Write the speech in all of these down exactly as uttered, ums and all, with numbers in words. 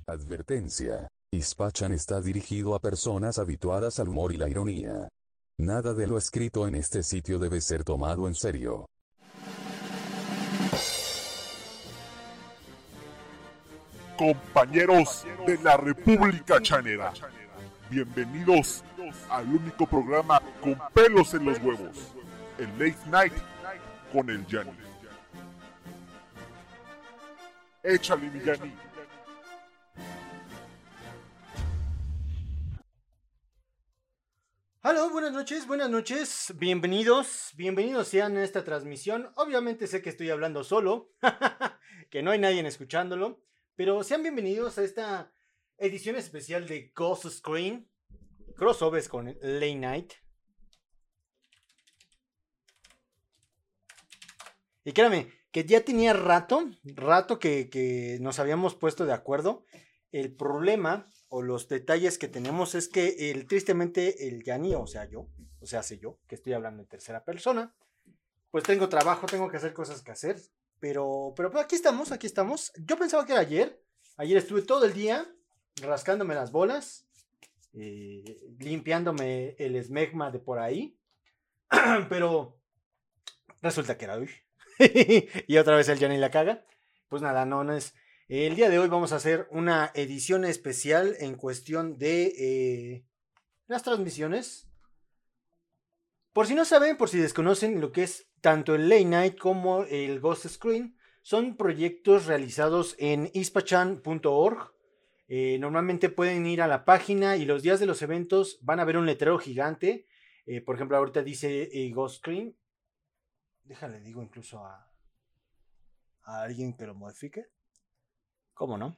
Advertencia. Ispachan está dirigido a personas habituadas al humor y la ironía. Nada de lo escrito en este sitio debe ser tomado en serio. Compañeros de la República Chanera, bienvenidos al único programa con pelos en los huevos, el Late Night con el Yanni. Échale, mi Yanni. Hola, buenas noches, buenas noches, bienvenidos, bienvenidos sean a esta transmisión. Obviamente sé que estoy hablando solo, que no hay nadie escuchándolo, pero sean bienvenidos a esta edición especial de Ghost Screen, crossovers con Late Night. Y créanme, que ya tenía rato, rato que, que nos habíamos puesto de acuerdo. El problema o los detalles que tenemos es que el, tristemente el Yanni, o sea yo, o sea sé yo, que estoy hablando en tercera persona, pues tengo trabajo, tengo que hacer cosas que hacer, pero, pero pues aquí estamos, aquí estamos. Yo pensaba que era ayer, ayer estuve todo el día rascándome las bolas, eh, limpiándome el esmegma de por ahí, pero resulta que era hoy. Y otra vez el Yanni la caga. Pues nada, no, no es... El día de hoy vamos a hacer una edición especial en cuestión de eh, las transmisiones. Por si no saben, por si desconocen lo que es tanto el Late Night como el Ghost Screen, son proyectos realizados en ispachan punto org. Eh, normalmente pueden ir a la página y los días de los eventos van a ver un letrero gigante. Eh, por ejemplo, ahorita dice eh, Ghost Screen. Déjale, digo incluso a, a alguien que lo modifique. ¿Cómo no?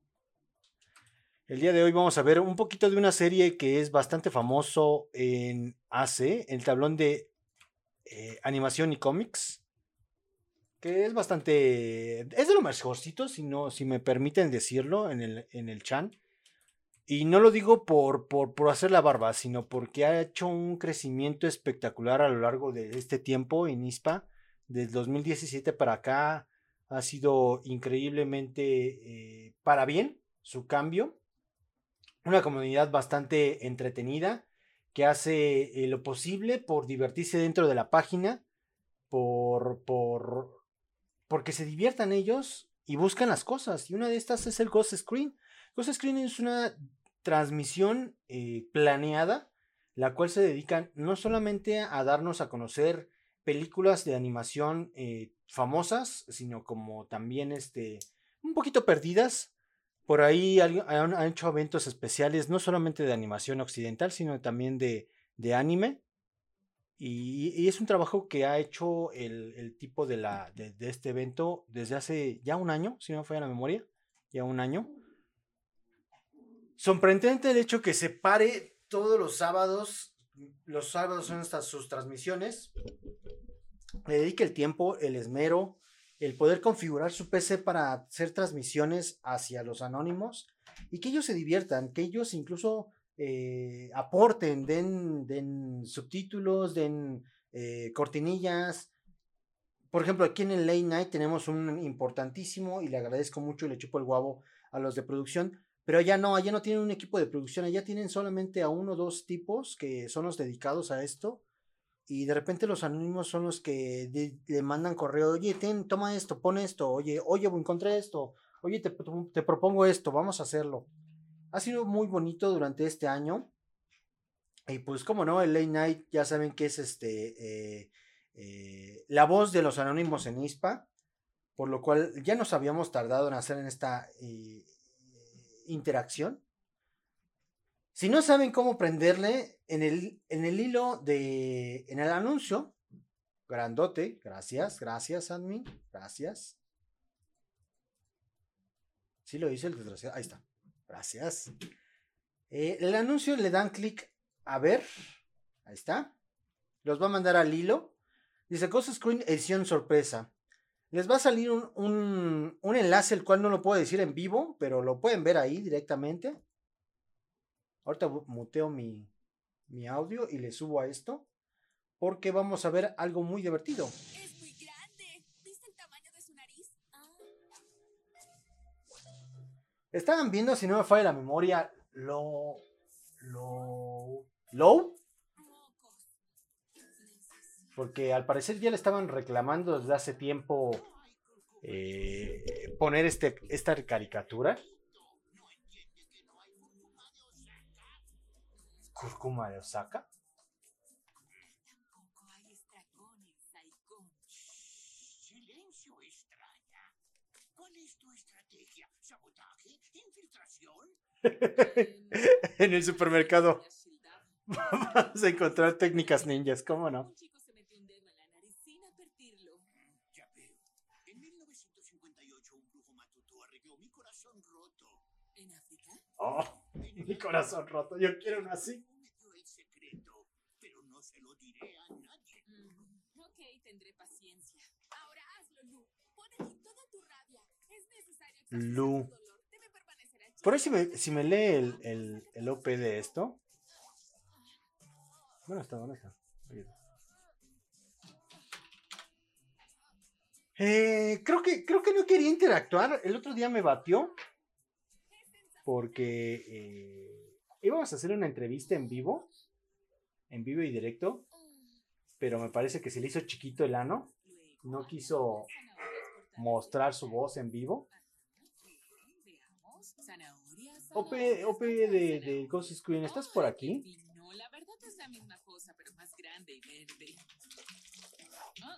El día de hoy vamos a ver un poquito de una serie que es bastante famoso en A C, el tablón de eh, animación y cómics, que es bastante... es de lo mejorcito, si, no, si me permiten decirlo en el, en el chan. Y no lo digo por, por, por hacer la barba, sino porque ha hecho un crecimiento espectacular a lo largo de este tiempo en ISPA. Del dos mil diecisiete para acá ha sido increíblemente eh, para bien su cambio. Una comunidad bastante entretenida que hace eh, lo posible por divertirse dentro de la página, por, por, porque se diviertan ellos y buscan las cosas. Y una de estas es el Ghost Screen. Ghost Screen es una transmisión eh, planeada, la cual se dedican no solamente a darnos a conocer películas de animación eh, famosas, sino como también este, un poquito perdidas. Por ahí han, han hecho eventos especiales, no solamente de animación occidental, sino también de, de anime. Y, y, es un trabajo que ha hecho el, el tipo de, la, de, de, este evento desde hace ya un año, si no me falla la memoria, ya un año. Sorprendente el hecho que se pare todos los sábados, los sábados son estas sus transmisiones, le dedique el tiempo, el esmero, el poder configurar su P C para hacer transmisiones hacia los anónimos y que ellos se diviertan, que ellos incluso eh, aporten, den, den subtítulos, den eh, cortinillas. Por ejemplo, aquí en el Late Night tenemos un importantísimo y le agradezco mucho y le chupo el guavo a los de producción, pero allá no, allá no tienen un equipo de producción, allá tienen solamente a uno o dos tipos que son los dedicados a esto. Y de repente los anónimos son los que de, le mandan correo, oye, ten, toma esto, pon esto, oye, oye, encontré esto, oye, te, te propongo esto, vamos a hacerlo. Ha sido muy bonito durante este año. Y pues como no, el Late Night ya saben que es este eh, eh, la voz de los anónimos en ISPA, por lo cual ya nos habíamos tardado en hacer en esta eh, interacción. Si no saben cómo prenderle, en el, en el hilo de, en el anuncio, grandote, gracias, gracias, admin, gracias. Sí lo hice el desgraciado, ahí está, gracias. Eh, el anuncio le dan clic a ver, ahí está. Los va a mandar al hilo. Dice Ghost Screen edición sorpresa. Les va a salir un, un, un enlace, el cual no lo puedo decir en vivo, pero lo pueden ver ahí directamente. Ahorita muteo mi, mi audio y le subo a esto, porque vamos a ver algo muy divertido. Es muy grande. ¿Viste el tamaño de su nariz? Ah. Estaban viendo, si no me falla la memoria, lo... Lo... Low. Porque al parecer ya le estaban reclamando desde hace tiempo eh, poner este, esta caricatura. Kurkuma de Osaka. Silencio extraña. ¿Cuál es tu estrategia? ¿Sabotaje? ¿Infiltración? En el supermercado vamos a encontrar técnicas ninjas, ¿cómo no? Un chico se metió un dedo en la nariz sin advertirlo. Ya veo. En mil novecientos cincuenta y ocho un brujo matuto arregló mi corazón roto. ¿En África? Oh, mi corazón roto, yo quiero uno así. Me dio el secreto, pero no se lo diré a nadie. Mm, ok, tendré paciencia. Ahora hazlo, Lu. Pon aquí toda tu rabia. Es necesario Lu. expresar tu dolor. Debe permanecer allí. Por ahí si me, si me lee el, el, el O P de esto. ¿Dónde está? ¿Dónde está? Ahí está. Eh, creo que creo que no quería interactuar. El otro día me batió porque eh, íbamos a hacer una entrevista en vivo, en vivo y directo, pero me parece que se le hizo chiquito el ano. No quiso mostrar su voz en vivo. Veamos. Zanahorias. O P, O P de, de Ghost Screen, ¿estás por aquí? No, la verdad es la misma cosa, pero más grande y verde. Ah.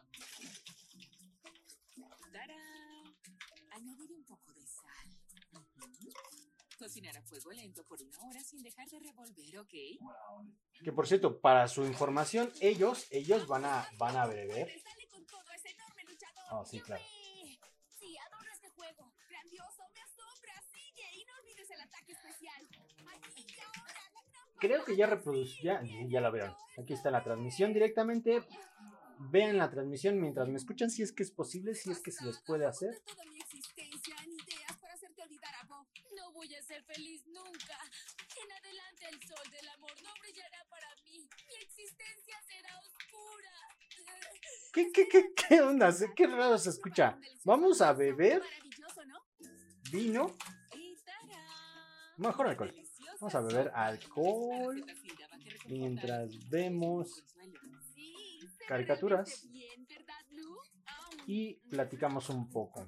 ¡Tarán! Añadir un poco de sal. Ujú. Cocinar a fuego lento por una hora sin dejar de revolver, ¿ok? Que por cierto, para su información, ellos, ellos van a, van a beber. Sale con todo ese enorme luchador. Oh, sí, claro. ¡Yupi! Sí, adoro este juego. Grandioso, me asombra. Sigue y no olvides el ataque especial. Aquí y ahora, la gran Creo que ya reproducí, ya, ya la vieron. Aquí está la transmisión directamente. Vean la transmisión mientras me escuchan, si es que es posible, si es que se les puede hacer. De toda mi existencia en ideas para hacerte olvidar a Bob. No voy a ser feliz nunca. En adelante el sol del amor no brillará para mí. Mi existencia será oscura. ¿Qué, qué, qué, qué onda? Qué raro se escucha. Vamos a beber Maravilloso, ¿no? vino. Y ¡tarán! Mejor alcohol. Deliciosas Vamos a beber sopas. alcohol La receta sí daba que reconfortar mientras el vemos consuelo. Sí, se caricaturas ve bien, ¿verdad, Lu? Ah, y platicamos un poco.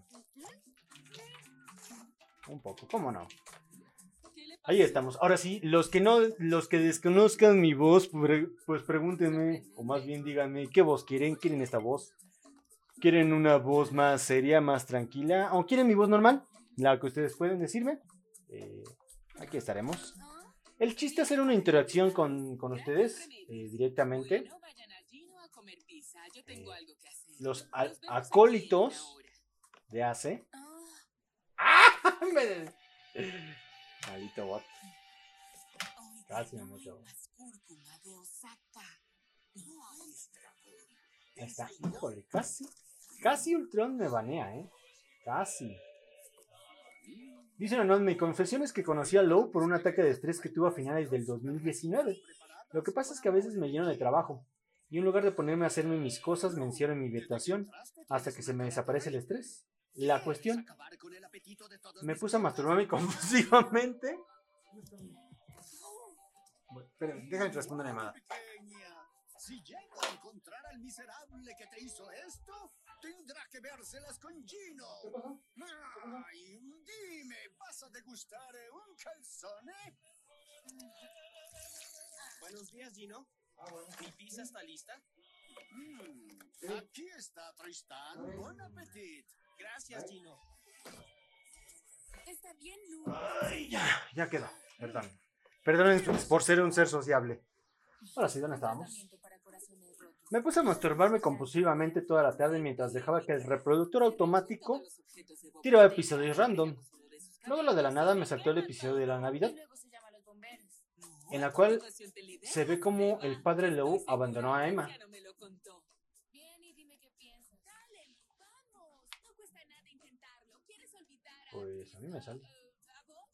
Un poco, ¿cómo no? ¿Qué le Ahí pasó? estamos. Ahora sí, los que no, los que desconozcan mi voz, pre- pues pregúntenme, o más bien díganme, ¿qué voz quieren? ¿Quieren esta voz? ¿Quieren una voz más seria, más tranquila? ¿O quieren mi voz normal? La que ustedes pueden decirme. Eh, aquí estaremos. ¿Ah? El chiste es hacer una interacción con, con ustedes eh, directamente. Bueno, vayan a Gino a comer pizza. Yo tengo Eh, algo que hacer. Los a- Nos vemos aquí en acólitos una hora. de Ace. Ah, Me- Maldito bot. Oiga, Casi me no hay meto. más cúrcuma de Osaka. Ahí está. Híjole, casi. Casi Ultron me banea, ¿eh? Casi. Dicen no, mi confesión es que conocí a Low por un ataque de estrés que tuvo a finales del dos mil diecinueve. Lo que pasa es que a veces me lleno de trabajo. Y en lugar de ponerme a hacerme mis cosas, me encierro en mi habitación hasta que se me desaparece el estrés. La cuestión, me puse a masturbarme compulsivamente. Bueno, esperen, déjame responder la llamada. Pequeña, si llego a encontrar al miserable que te hizo esto, tendrá que vérselas con Gino. Ay, dime, ¿vas a degustar eh, un calzone? Buenos días, Gino. ¿Mi pizza está lista? Mm, aquí está Tristán. Buen apetito. Gracias, Gino. está bien, Lu. Ay, ya, ya quedó. Perdón. Perdonen por ser un ser sociable. Ahora sí, ¿dónde estábamos? Tratamiento para corazones rotos. Me puse a masturbarme compulsivamente toda la tarde mientras dejaba que el reproductor automático tiraba episodios random. Luego, lo de la nada, me saltó el episodio de la Navidad, Y luego se llama Los Bomberos. en la cual se ve como el padre Lou abandonó a Emma. Bien, y dime qué piensas. Dale, vamos. No cuesta nada intentarlo. ¿Quieres olvidar a... Pues a mí me sale. a Bob?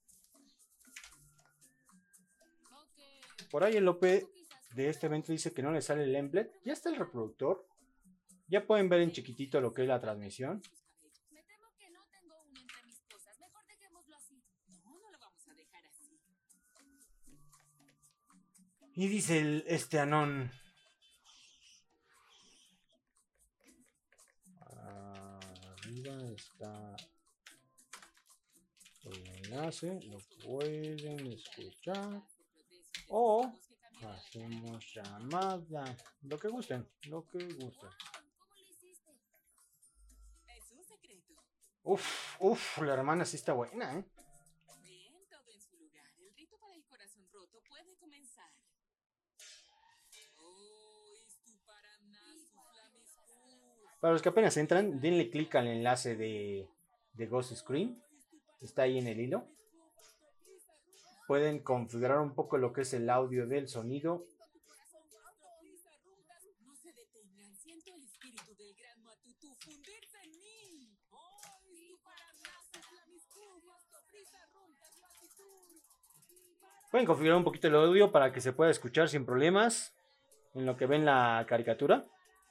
Ok. Por ahí el O P de este evento dice que no le sale el emblem. Ya está el reproductor. Ya pueden ver en chiquitito lo que es la transmisión. Me temo que no tengo uno entre mis cosas. Mejor dejémoslo así. Y dice el, este Anón. Arriba está el enlace, lo pueden escuchar. O hacemos llamada. Lo que gusten, lo que gusten. ¿Cómo lo hiciste? Es un secreto. Uf, uf, la hermana sí está buena, ¿eh? Bien, todo en su lugar. El rito para el corazón roto puede comenzar. Oh, istu paranasu flamiscus. Para los que apenas entran, denle clic al enlace de, de Ghost Screen. Está ahí en el hilo. Pueden configurar un poco lo que es el audio del sonido. No se detengan. Siento el espíritu del gran Matutu fundirse en mí. Oh, istu paranasu flamiscus. Prisa runtas matitur. Pueden configurar un poquito el audio para que se pueda escuchar sin problemas en lo que ven la caricatura.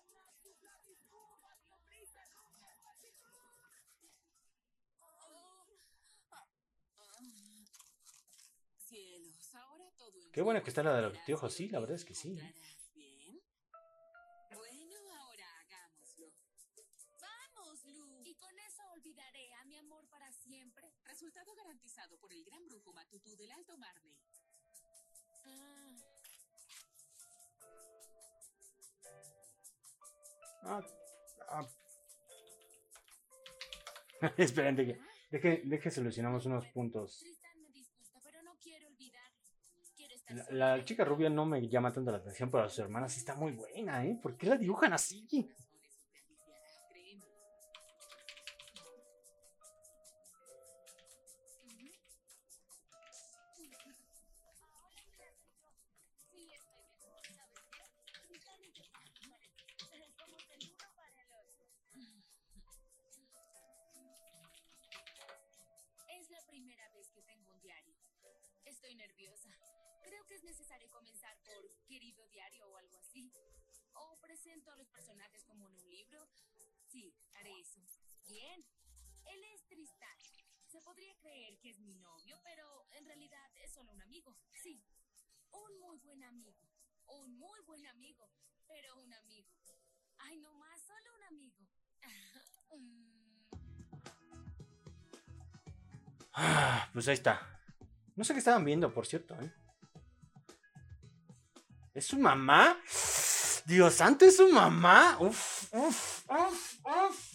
Cielos, ahora todo en Qué buena que está la de los verás anteojos, y sí, la verdad es que sí. encontrarás bien. Bueno, ahora hagámoslo. ¡Vamos, Lu! Y con eso olvidaré a mi amor para siempre. Resultado garantizado por el gran brujo Matutu del Alto Marne. Ah, Ah, ah. Esperen, deje, deje, deje solucionamos unos puntos. Tristan me disgusta, pero no quiero olvidarlo. Quiero estar La, sola. la chica rubia no me llama tanto la atención, pero su hermana sí está muy buena, ¿eh? ¿Por qué la dibujan así? Créeme. Sí, estoy mejor. ¿Sabes qué? Tristan y yo. Somos el uno para el otro. Es la primera vez que tengo un diario. Estoy nerviosa. Creo que es necesario comenzar por querido diario o algo así. O presento a los personajes como en un libro. Sí, haré eso. Bien. Él es Tristán. Se podría creer que es mi novio, pero en realidad es solo un amigo. Sí, un muy buen amigo. Un muy buen amigo. Pero un amigo. Ay, no más, solo un amigo. Mm. Ah, pues ahí está. No sé qué estaban viendo, por cierto, ¿eh? ¿Es su mamá? Dios santo, ¿es su mamá? Uf, uf, uf, uf.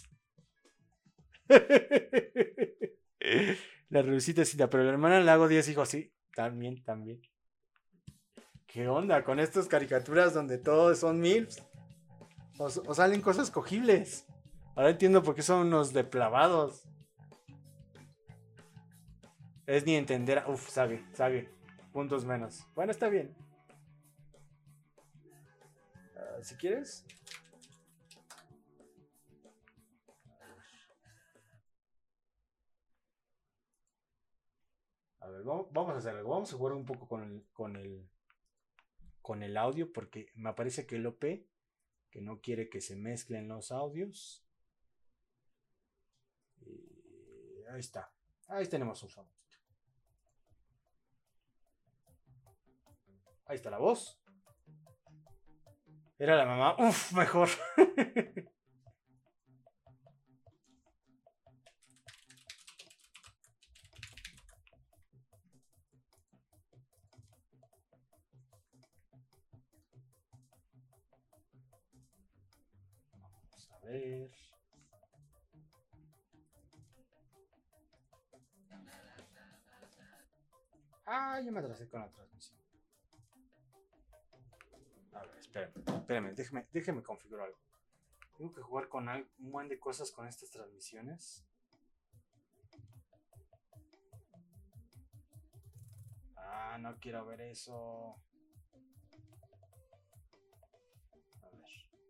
La Rusita cita, pero la hermana Lago Díaz dijo así. También, también. ¿Qué onda con estas caricaturas donde todos son milfs? O, o salen cosas cogibles. Ahora entiendo por qué son unos deplavados. Es ni entender. Uf, sabe, sabe. Puntos menos. Bueno, está bien. Uh, si quieres. A ver, vamos, vamos a hacer algo. Vamos a jugar un poco con el, con el, con el audio porque me parece que el O P que no quiere que se mezclen los audios. Y ahí está. Ahí tenemos un fondo. Ahí está la voz. Era la mamá. Uf, mejor. Vamos a ver. Ah, ya me atrasé con la transmisión. A ver, espérenme, espérenme, déjeme, déjeme configurar algo. Tengo que jugar con un buen de cosas con estas transmisiones. Ah, no quiero ver eso. A ver.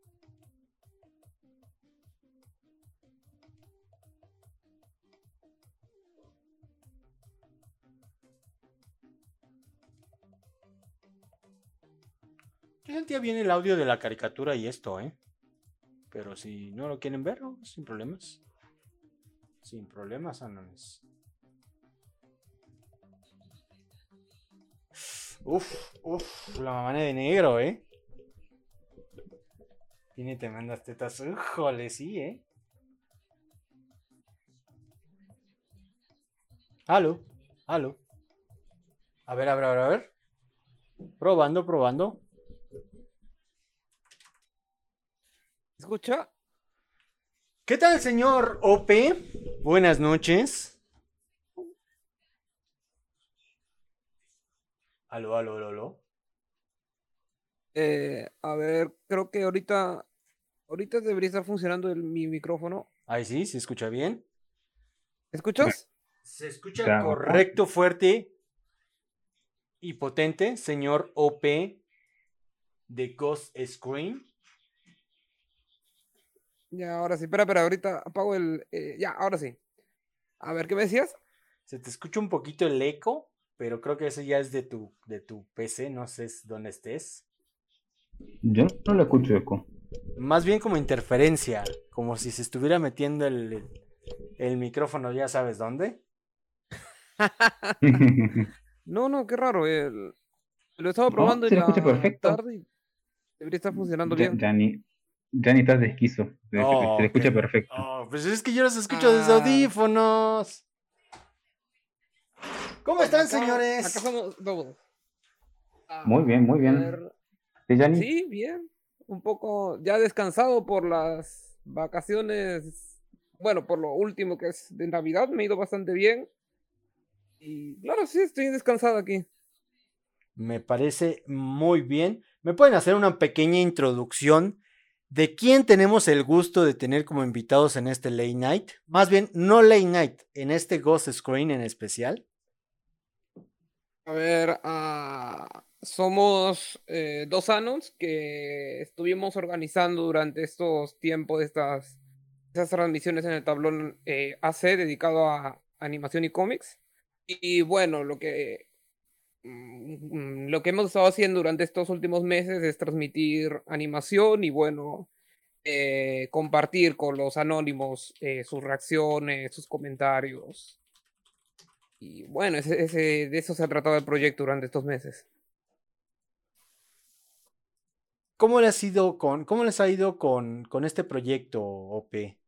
Yo sentía bien el audio de la caricatura y esto, ¿eh? Pero si no lo quieren ver, oh, sin problemas. Sin problemas, anones. Uf, uf, la mamá de negro, ¿eh? Tiene tremendas tetas. Híjole, sí, ¿eh? Aló, aló. A ver, a ver, a ver, a ver. Probando, probando. ¿Escucha? ¿Qué tal, señor O P? Buenas noches. Aló, aló, aló, aló. Eh, a ver, creo que ahorita, ahorita debería estar funcionando el- mi micrófono. Ahí sí, se escucha bien. ¿Escuchas? Se escucha Claro. correcto, fuerte y potente, señor O P de Ghost Screen. Ya, ahora sí, espera, espera, ahorita apago el... eh, ya, ahora sí. A ver, ¿qué me decías? Se te escucha un poquito el eco, pero creo que eso ya es de tu, de tu P C, no sé dónde estés. Yo no lo escucho eco. Más bien como interferencia, como si se estuviera metiendo el, el micrófono, ya sabes dónde. No, no, qué raro. el- Lo estaba No, probando se en lo escucha la perfecto. tarde y debería estar funcionando Ya, bien. ya ni, ya ni estás de esquizo. Se, se Oh, le escucha ok. perfecto. Oh, pues es que yo los escucho desde Ah. audífonos. ¿Cómo están, Acá- señores? Acá somos todos. A Muy bien, muy bien. ver, ¿Sí, Yanni? Sí, bien. Un poco ya descansado por las vacaciones. Bueno, por lo último que es de Navidad, me ha ido bastante bien. Y claro, sí, estoy descansado aquí. Me parece muy bien. ¿Me pueden hacer una pequeña introducción de quién tenemos el gusto de tener como invitados en este Late Night? Más bien, no Late Night, en este Ghost Screen en especial. A ver, ah, somos eh, dos Anons que estuvimos organizando durante estos tiempos estas, estas transmisiones en el tablón eh, A C dedicado a animación y cómics. Y, bueno, lo que, mm, lo que hemos estado haciendo durante estos últimos meses es transmitir animación y, bueno, eh, compartir con los anónimos eh, sus reacciones, sus comentarios. Y bueno, ese, ese- de eso se ha tratado el proyecto durante estos meses. ¿Cómo les ha ido con, cómo les ha ido con, con este proyecto, O P?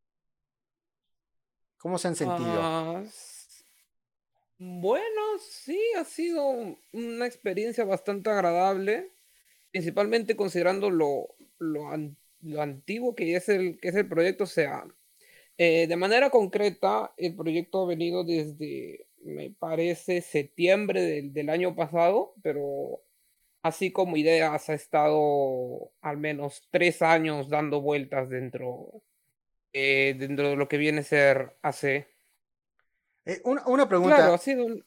¿Cómo se han sentido? Ah, s- bueno, sí, ha sido una experiencia bastante agradable, principalmente considerando lo, lo, an- lo antiguo que es el, que es el proyecto. O sea, eh, de manera concreta, el proyecto ha venido desde, me parece, septiembre del, del año pasado, pero así como ideas ha estado al menos tres años dando vueltas dentro, eh, dentro de lo que viene a ser A C. Eh, una, una Claro, pregunta. ha sido un-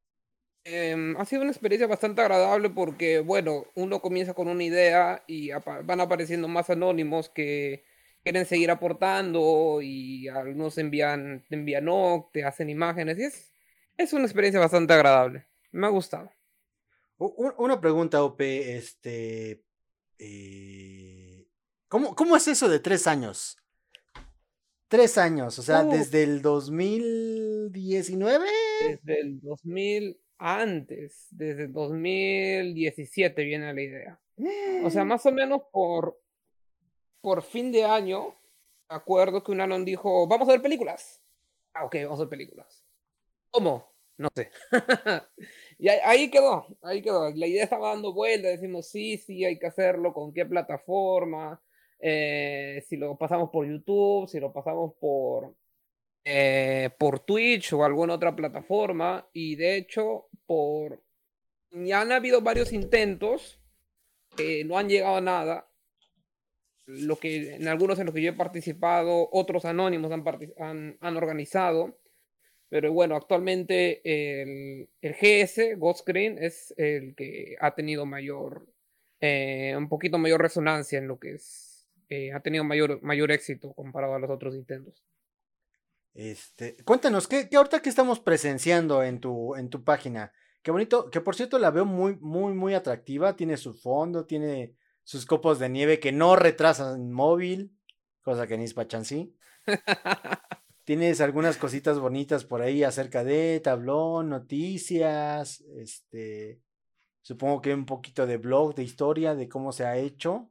em, ha sido una experiencia bastante agradable porque, bueno, uno comienza con una idea y apa- van apareciendo más anónimos que quieren seguir aportando y algunos envían, te envían no, te hacen imágenes y es, es una experiencia bastante agradable. Me ha gustado. u- u- Una pregunta, O P. Este. eh, ¿cómo, ¿Cómo es eso de tres años? Tres años, o sea, Uh, desde el dos mil diecinueve. desde el dos mil antes, desde el dos mil diecisiete viene la idea. O sea, más o menos por, por fin de año, me acuerdo que un Anon dijo, vamos a ver películas. Ah, ok, vamos a ver películas. ¿Cómo? No sé. Y ahí, ahí quedó, ahí quedó. La idea estaba dando vueltas, decimos, sí, sí, hay que hacerlo, con qué plataforma, eh, si lo pasamos por YouTube, si lo pasamos por, eh, por Twitch o alguna otra plataforma. Y de hecho, por ya han habido varios intentos que no han llegado a nada. Lo que, en algunos en los que yo he participado, otros anónimos han, partic- han, han organizado. Pero bueno, actualmente el, el G S, Ghost Screen, es el que ha tenido mayor, eh, un poquito mayor resonancia en lo que es, eh, ha tenido mayor, mayor éxito comparado a los otros intentos. Este, cuéntanos, ¿qué, qué ahorita que estamos presenciando en tu, en tu página? Qué bonito, que por cierto la veo muy, muy, muy atractiva. Tiene su fondo, tiene sus copos de nieve que no retrasan móvil, cosa que ni es pachansí. Tienes algunas cositas bonitas por ahí acerca de tablón, noticias, este, Supongo que un poquito de blog, de historia, de cómo se ha hecho.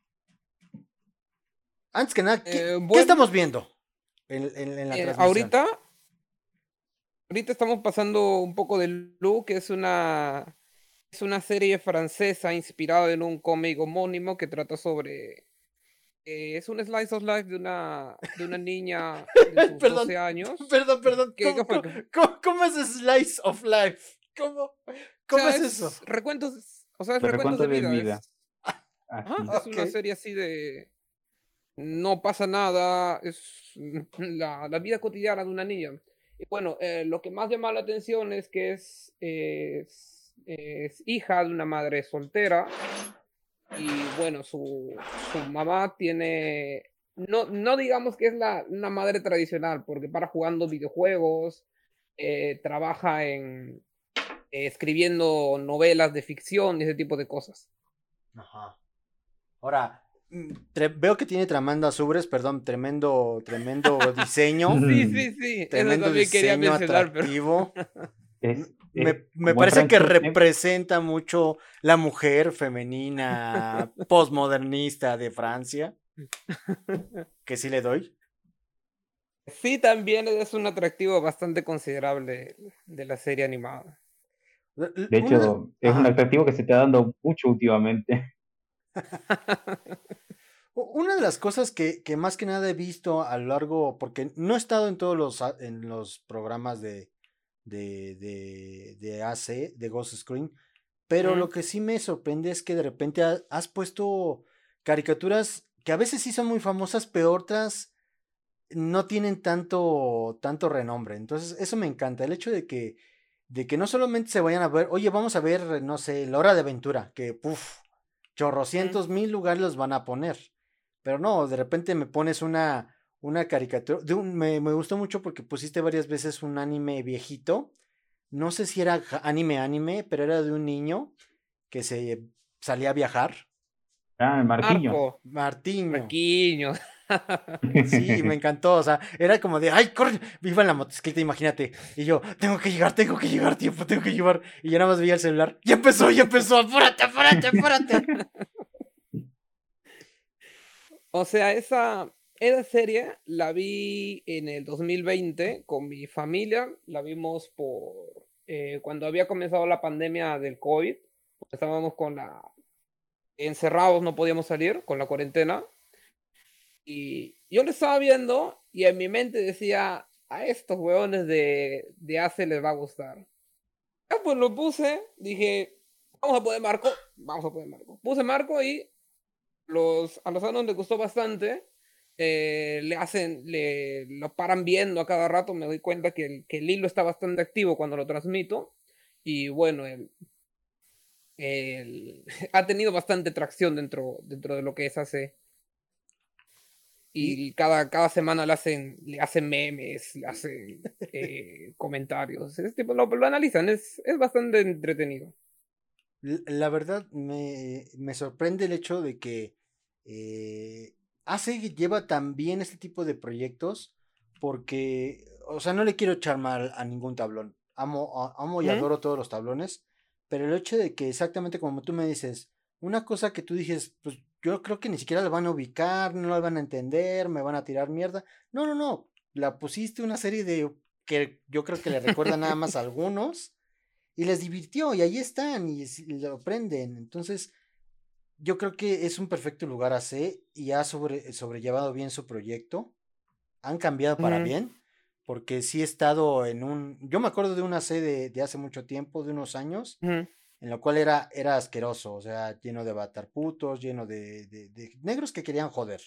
Antes que nada, ¿qué, Eh, ¿qué bueno, estamos viendo en, en- en la eh, transmisión? ahorita, ahorita estamos pasando un poco de Lu, que es una, es una serie francesa inspirada en un cómic homónimo que trata sobre... eh, es un slice of life de una, de una niña de sus Perdón, doce años. perdón, perdón. ¿Qué, qué ¿Cómo, fue? cómo, ¿Qué fue? cómo- cómo es Slice of Life? ¿Cómo, O cómo sea, es eso? es recuentos, o sea, es De recuentos recuento de de vida. vida. Es, ajá, Así. es una Ok. serie así de... No pasa nada, es la, la vida cotidiana de una niña. Y bueno, eh, lo que más llama la atención es que es, es, es hija de una madre soltera y bueno, su, su mamá tiene, no, no digamos que es la, una madre tradicional, porque para jugando videojuegos, eh, trabaja en eh, escribiendo novelas de ficción y ese tipo de cosas. Ajá. Ahora, mm, tre- veo que tiene Tramanda Subres, perdón, tremendo, tremendo diseño, Sí, sí, sí, eso tremendo también quería diseño mencionar, pero... atractivo. Es, M- es Me, me como es parece que franchute, representa mucho la mujer femenina postmodernista de Francia, que sí le doy. Sí, también es un atractivo bastante considerable de la serie animada. L- l- de Una de- hecho, es un ajá. atractivo que se está dando mucho últimamente. U- Una de las cosas que, que más que nada he visto a lo largo, porque no he estado en todos los, a- en los programas de, de, de, de A C, de Ghost Screen, pero Mm, lo que sí me sorprende es que de repente ha- has puesto caricaturas que a veces sí son muy famosas, pero otras no tienen tanto, tanto renombre. Entonces, eso me encanta. El hecho de que, de que no solamente se vayan a ver, oye, vamos a ver, no sé, La Hora de Aventura, que, puf, mm. chorrocientos mil lugares los van a poner. Pero no, de repente me pones una, una caricatura. De un- me, me gustó mucho porque pusiste varias veces un anime viejito. No sé si era ja- anime anime, pero era de un niño que se salía a viajar. Ah, el Marquillo. Marco, Martiño. Marquinhos. Sí, me encantó. O sea, era como de, ay, corre, viva en la motocicleta, imagínate. Y yo, tengo que llegar, tengo que llegar, tiempo, tengo que llevar. Y yo nada más veía el celular. Ya empezó, ya empezó, apúrate, apúrate, apúrate. O sea, esa, esa serie la vi en el dos mil veinte con mi familia. La vimos por eh, cuando había comenzado la pandemia del COVID. Estábamos con la encerrados, no podíamos salir con la cuarentena. Y yo lo estaba viendo y en mi mente decía, a estos huevones de, de Ace les va a gustar. Ah, pues lo puse, dije, vamos a poner Marco, vamos a poner Marco. Puse Marco y los, a los alumnos les gustó bastante. eh, le hacen, le lo paran viendo a cada rato. Me doy cuenta que el, que el hilo está bastante activo cuando lo transmito. Y bueno, el, el- ha tenido bastante tracción dentro, dentro de lo que es Ace. Y Y cada, cada semana le hacen, le hacen memes, le hacen eh, comentarios. Ese tipo, lo, lo analizan, es, es bastante entretenido. l- la verdad me, me sorprende el hecho de que eh, hace que lleva también este tipo de proyectos porque, o sea, no le quiero echar mal a ningún tablón. Amo, a- amo y Ujú. adoro todos los tablones, pero el hecho de que exactamente como tú me dices, una cosa que tú dices, pues yo creo que ni siquiera la van a ubicar, no la van a entender, me van a tirar mierda. No, no, no, la pusiste una serie de que yo creo que le recuerda nada más a algunos y les divirtió y ahí están y, s- y lo aprenden. Entonces, yo creo que es un perfecto lugar a C y ha sobre, sobrellevado bien su proyecto. Han cambiado para Ujú, bien, porque sí he estado en un... Yo me acuerdo de una C de, de hace mucho tiempo, de unos años, ujú. en lo cual era, era asqueroso, o sea, lleno de batarputos, lleno de, de, de negros que querían joder.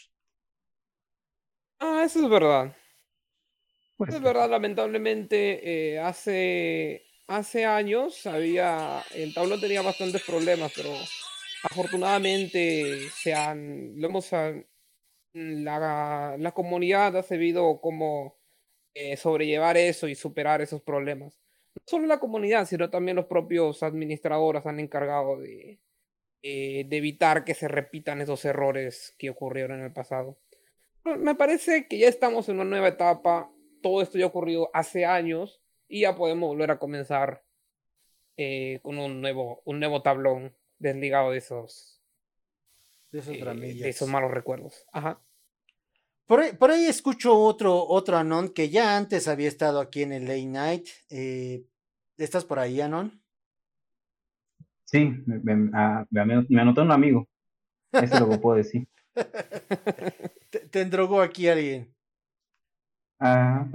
Ah, eso es verdad. Puede Es ser. verdad, lamentablemente, eh, hace, hace años había, el tablón tenía bastantes problemas, pero afortunadamente se han, lo hemos, ah, la, la comunidad ha sabido cómo eh, sobrellevar eso y superar esos problemas. No solo la comunidad, sino también los propios administradores han encargado de, eh, de evitar que se repitan esos errores que ocurrieron en el pasado. Pero me parece que ya estamos en una nueva etapa. Todo esto ya ocurrió hace años y ya podemos volver a comenzar eh, con un nuevo, un nuevo tablón desligado de esos, De esos eh, de dramillas. esos malos recuerdos. Ajá. Por ahí, por ahí escucho otro, otro Anon que ya antes había estado aquí en el Late Night. Eh, ¿estás por ahí, Anon? Sí, me, me, ah, me ame- me anotó un amigo. Eso es lo que puedo decir. ¿Te, te endrogó aquí alguien? Ah,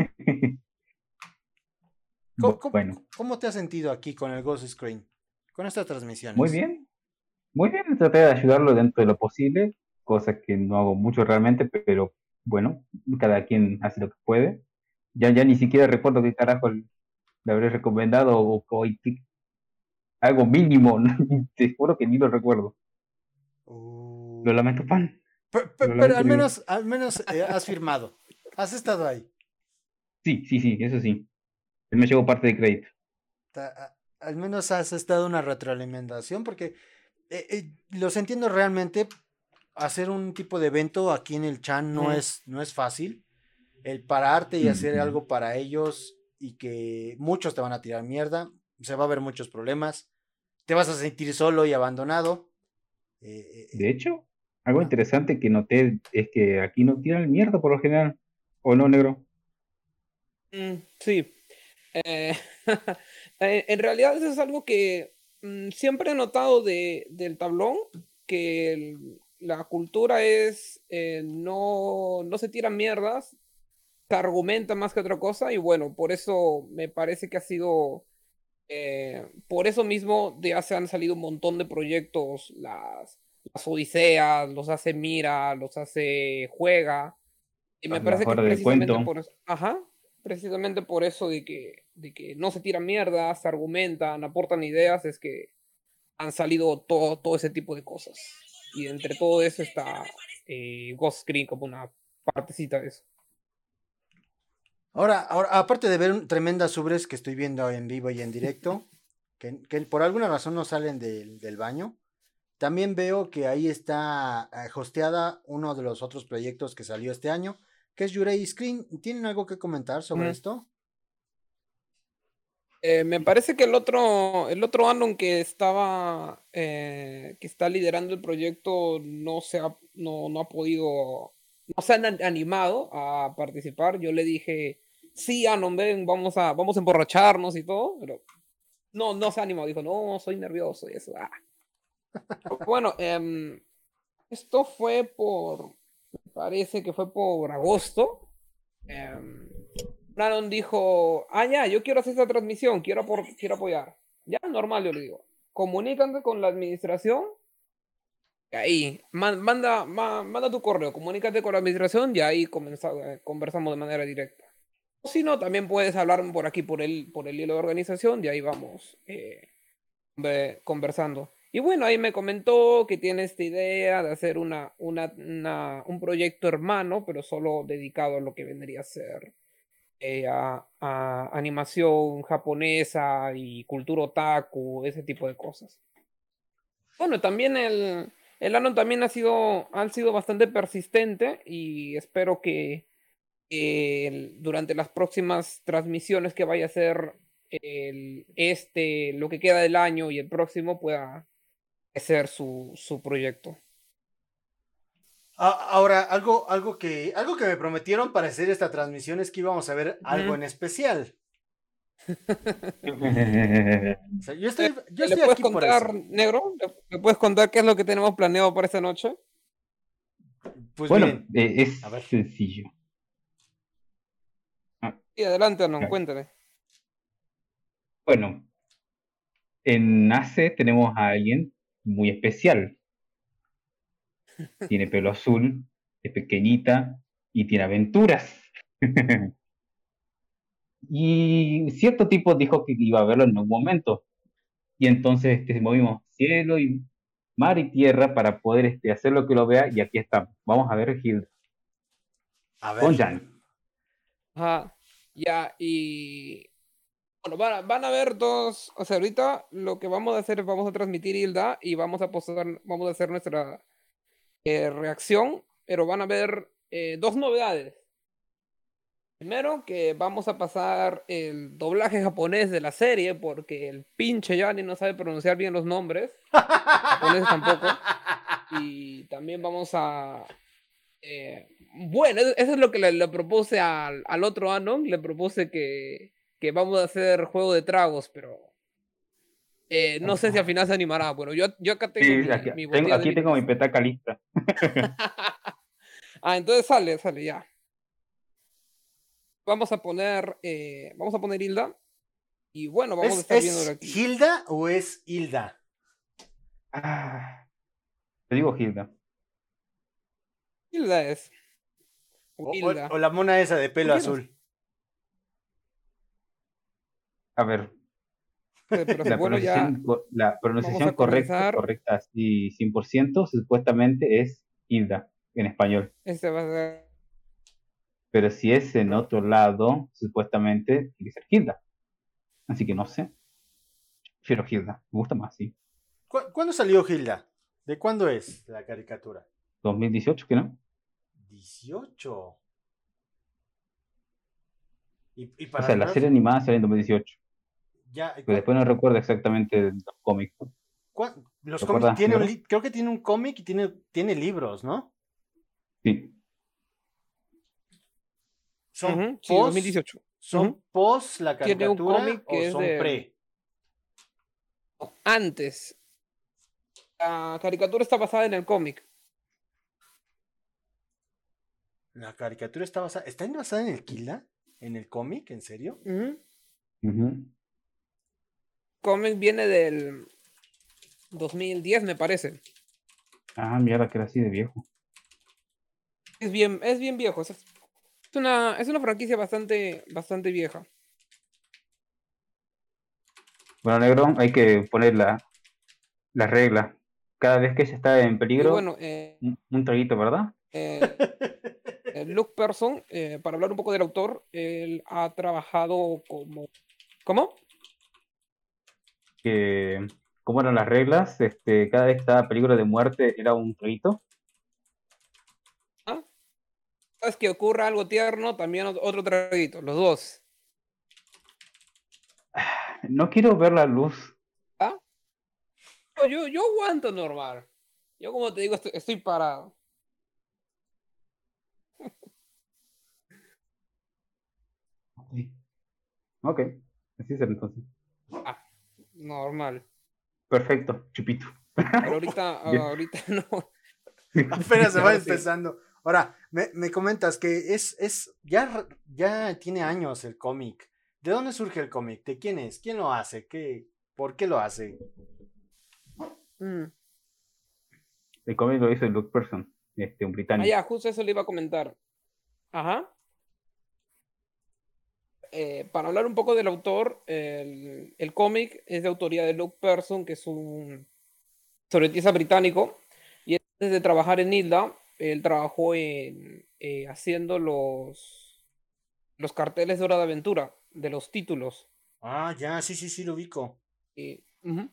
¿Cómo, cómo- bueno, cómo te has sentido aquí con el Ghost Screen? Con estas muy transmisiones. bien. Muy bien, traté de ayudarlo dentro de lo posible, cosa que no hago mucho realmente, pero bueno, cada quien hace lo que puede. Ya, ya ni siquiera recuerdo qué carajo le habré recomendado o, o y qué- algo mínimo, ¿no? Te juro que ni lo recuerdo. Lo Uh, lamento, pan. pe- pe- Lo pero lamento, al amigo. menos, al menos eh, has firmado. Has estado ahí. Sí, sí, sí, eso sí. Él me llevó parte de crédito. Ta- a- Al menos has estado una retroalimentación porque eh, eh, los entiendo realmente. Hacer un tipo de evento aquí en el Chan no Ujú. es, no es fácil. El pararte y hacer Ujú. algo para ellos y que muchos te van a tirar mierda. Se va a haber muchos problemas. Te vas a sentir solo y abandonado. Eh, eh, De eh, hecho, algo ah, interesante que noté es que aquí no tiran mierda por lo general. ¿O no, negro? Mm, sí. Eh, eh, en realidad eso es algo que mm, siempre he notado de, del tablón, que el- la cultura es eh, no, no se tiran mierdas, se argumenta más que otra cosa y bueno, por eso me parece que ha sido, eh, por eso mismo ya se han salido un montón de proyectos, las, las Odiseas, los hace Mira, los hace Juega. Y me Las parece que es horas del precisamente cuento. por eso, ajá, precisamente por eso de que, de que no se tiran mierda, se argumentan, aportan ideas, es que han salido todo, todo ese tipo de cosas. Y entre todo eso está eh, Ghost Screen como una partecita de eso. Ahora, ahora, aparte de ver un- tremendas ubres que estoy viendo en vivo y en directo, que, que por alguna razón no salen del, del baño, también veo que ahí está eh, hosteada uno de los otros proyectos que salió este año, que es Yurei Screen. ¿Tienen algo que comentar sobre Ujú. esto? Eh, me parece que el otro, el otro Anon que estaba, eh, que está liderando el proyecto no se ha, no, no ha podido, no se han an- animado a participar. Yo le dije, sí, Anon, ven, vamos a, vamos a emborracharnos y todo, pero no, no se ha animado. Dijo, no, soy nervioso y eso. ah. Bueno, em, esto fue por, me parece que fue por agosto. Em, Brandon dijo, ah, ya, yo quiero hacer esta transmisión, quiero, apor- quiero apoyar. Ya, normal, yo le digo. Comunícate con la administración. Y ahí, man- manda, ma- manda tu correo, comunícate con la administración y ahí comenzamos, conversamos de manera directa. O si no, también puedes hablarme por aquí, por el, por el hilo de organización, y ahí vamos eh, ve- conversando. Y bueno, ahí me comentó que tiene esta idea de hacer una, una, una- un proyecto hermano, pero solo dedicado a lo que vendría a ser eh, a, a animación japonesa y cultura otaku, ese tipo de cosas. Bueno, también el, el Anon también ha sido, han sido bastante persistente y espero que eh, el- durante las próximas transmisiones que vaya a hacer el, este, lo que queda del año y el próximo pueda ser su, su proyecto. A- Ahora, algo, algo que, algo que me prometieron para hacer esta transmisión es que íbamos a ver algo Ujú. en especial. O sea, yo Eh, estoy, yo ¿Le estoy puedes aquí por contar, eso. negro? ¿Le, le puedes contar qué es lo que tenemos planeado para esta noche? Pues Bueno, miren, eh, es a ver. sencillo. Ah, Sí, adelante, Anon, claro. cuéntame. Bueno, en A C E tenemos a alguien muy especial. Tiene pelo azul, es pequeñita y tiene aventuras. Y cierto tipo dijo que iba a verlo en un momento. Y entonces este, movimos cielo y mar y tierra para poder este, hacer lo que lo vea. Y aquí estamos. Vamos a ver Hilda A ver. con Jan. Ajá, ya, y bueno, van, a- van a ver dos, o sea, ahorita lo que vamos a hacer es vamos a transmitir Hilda y vamos a postar, vamos a hacer nuestra eh, reacción, pero van a ver eh, dos novedades. Primero que vamos a pasar el doblaje japonés de la serie, porque el pinche Yanni no sabe pronunciar bien los nombres. Japoneses tampoco. Y también vamos a... eh, bueno, eso eso es lo que le, le propuse al, al otro Anon. Le propuse que, que vamos a hacer juego de tragos, pero... eh, no sé si al final se animará. Bueno, yo, yo acá tengo Sí, mi, aquí, mi tengo, botella aquí de tengo mi licor. petaca lista. Ah, entonces sale, sale, ya. Vamos a poner... eh, vamos a poner Hilda. Y bueno, vamos a ¿Es, estar viéndolo es aquí. Hilda o es Hilda? Ah, te digo Hilda. Hilda es. O O, o- Hilda. o la mona esa de pelo ¿Por qué no? azul. A ver, Eh, Pero la bueno, ya pronunciación, co- la vamos pronunciación a correcta, comenzar. correcta así cien por ciento, supuestamente es Hilda en español. Este va a ser. Pero si es en otro lado, supuestamente tiene que ser Hilda. Así que no sé. Prefiero Hilda. Me gusta más, sí. ¿Cu- ¿Cuándo salió Hilda? ¿De cuándo es la caricatura? dos mil dieciocho, ¿qué no? dieciocho. Y, y O para sea, la las- serie animada salió en dos mil dieciocho. ya, Pero después no recuerdo exactamente los cómics. ¿cuá- los ¿Te cómics acuerdas, tiene un negro? li- creo que tiene un cómic y tiene, tiene libros, ¿no? Sí. Son Ujú, sí, post, dos mil dieciocho. son Ujú. post la Tiene un caricatura cómic o que es son de- pre. Antes. La caricatura está basada en el cómic. La caricatura está basada, ¿está basada en el Hilda? ¿En el cómic? ¿En serio? Ujú. Ujú. Cómic viene del dos mil diez, me parece. Ah, mierda, que era así de viejo. Es bien, es bien viejo. Es es una, es una franquicia bastante, bastante vieja. Bueno, negro, hay que poner la, la regla. Cada vez que ella está en Y peligro, bueno, eh, un, un traguito, ¿verdad? eh, eh, Luke Person, eh, para hablar un poco del autor, él ha trabajado como... ¿Cómo? Que, ¿cómo eran las reglas? Este, cada vez que estaba en peligro de muerte era un traguito. ¿Ah? ¿Sabes que ocurra algo tierno? También ot- otro traguito, los dos. No quiero ver la luz. ¿Ah? No, Yo, yo aguanto normal. Yo, como te digo, estoy, estoy parado. Ok, así será entonces. Ah, normal. Perfecto, chupito. Pero ahorita, Bien. ahorita no. Apenas se va Ahora sí. empezando. Ahora, me, me comentas que es, es, ya, ya tiene años el cómic. ¿De dónde surge el cómic? ¿De quién es? ¿Quién lo hace? ¿Qué, ¿Por qué lo hace? Mm. El cómic lo hizo Luke Person, este, un Ah, británico. ya, justo eso le iba a comentar. Ajá. Eh, para hablar un poco del autor, el, el cómic es de autoría de Luke Person, que es un historietista británico. Y antes de trabajar en Hilda, él trabajó en, eh, haciendo los, los carteles de Hora de Aventura, de los títulos. Ah, ya, sí, sí, sí, lo ubico. Y, ujú.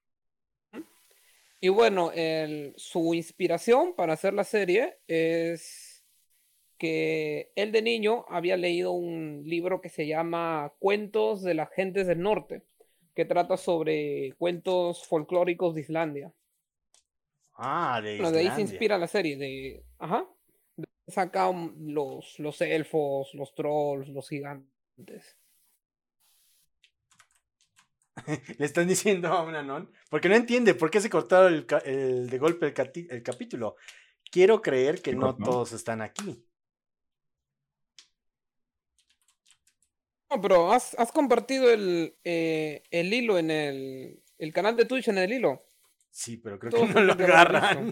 Y bueno, el- su inspiración para hacer la serie es que él de niño había leído un libro que se llama Cuentos de las Gentes del Norte, que trata sobre cuentos folclóricos de Islandia. Ah, de Bueno, de ahí se Islandia. inspira la serie, de, ajá, de ahí sacan los, los elfos, los trolls, los gigantes. Le están diciendo a un anón, porque no entiende por qué se cortaron el, ca- el- de golpe el, cati- el capítulo. Quiero creer que ¿Qué no pasó? todos están aquí. No, pero has, has compartido el, eh, el hilo en el, el canal de Twitch en el hilo. Sí, pero creo Todos que no lo tendrían que haberlo agarran.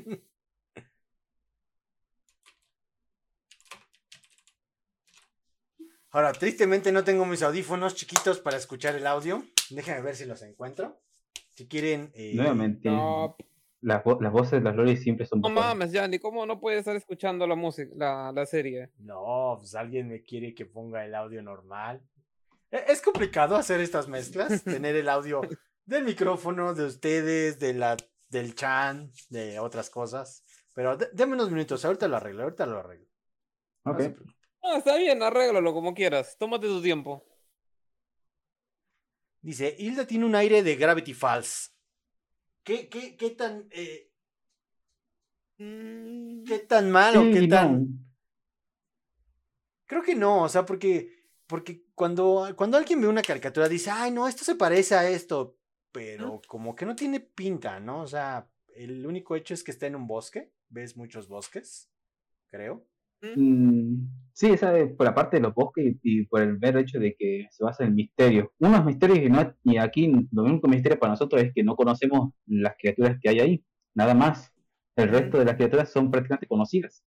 Ahora, tristemente no tengo mis audífonos chiquitos para escuchar el audio. Déjenme ver si los encuentro. Si quieren... eh, Nuevamente, No, las, vo- las voces de las Lolis siempre son no mejores. mames, Yanni, ¿cómo no puedes estar escuchando la música, la, la serie? No, pues alguien me quiere que ponga el audio normal. E- Es complicado hacer estas mezclas, tener el audio del micrófono, de ustedes, de la, del chan, de otras cosas. Pero de- denme unos minutos, ahorita lo arreglo, ahorita lo arreglo. No Ok. se preocupen. No, está bien, arréglalo como quieras. Tómate tu tiempo. Dice, Hilda tiene un aire de Gravity Falls. ¿Qué, qué, qué tan... eh, Mm, qué tan mal o Sí, qué y tan... no. Creo que no, o sea, porque, porque cuando, cuando alguien ve una caricatura dice, ay, no, esto se parece a esto, pero como que no tiene pinta, ¿no? O sea, el único hecho es que está en un bosque, ves muchos bosques, creo. Mm, sí, esa es por la parte de los bosques y, y por el mero hecho de que se basa en misterio. Unos misterios que no es- y aquí lo único misterio para nosotros es que no conocemos las criaturas que hay ahí, nada más. El Ujú. resto de las criaturas son prácticamente conocidas.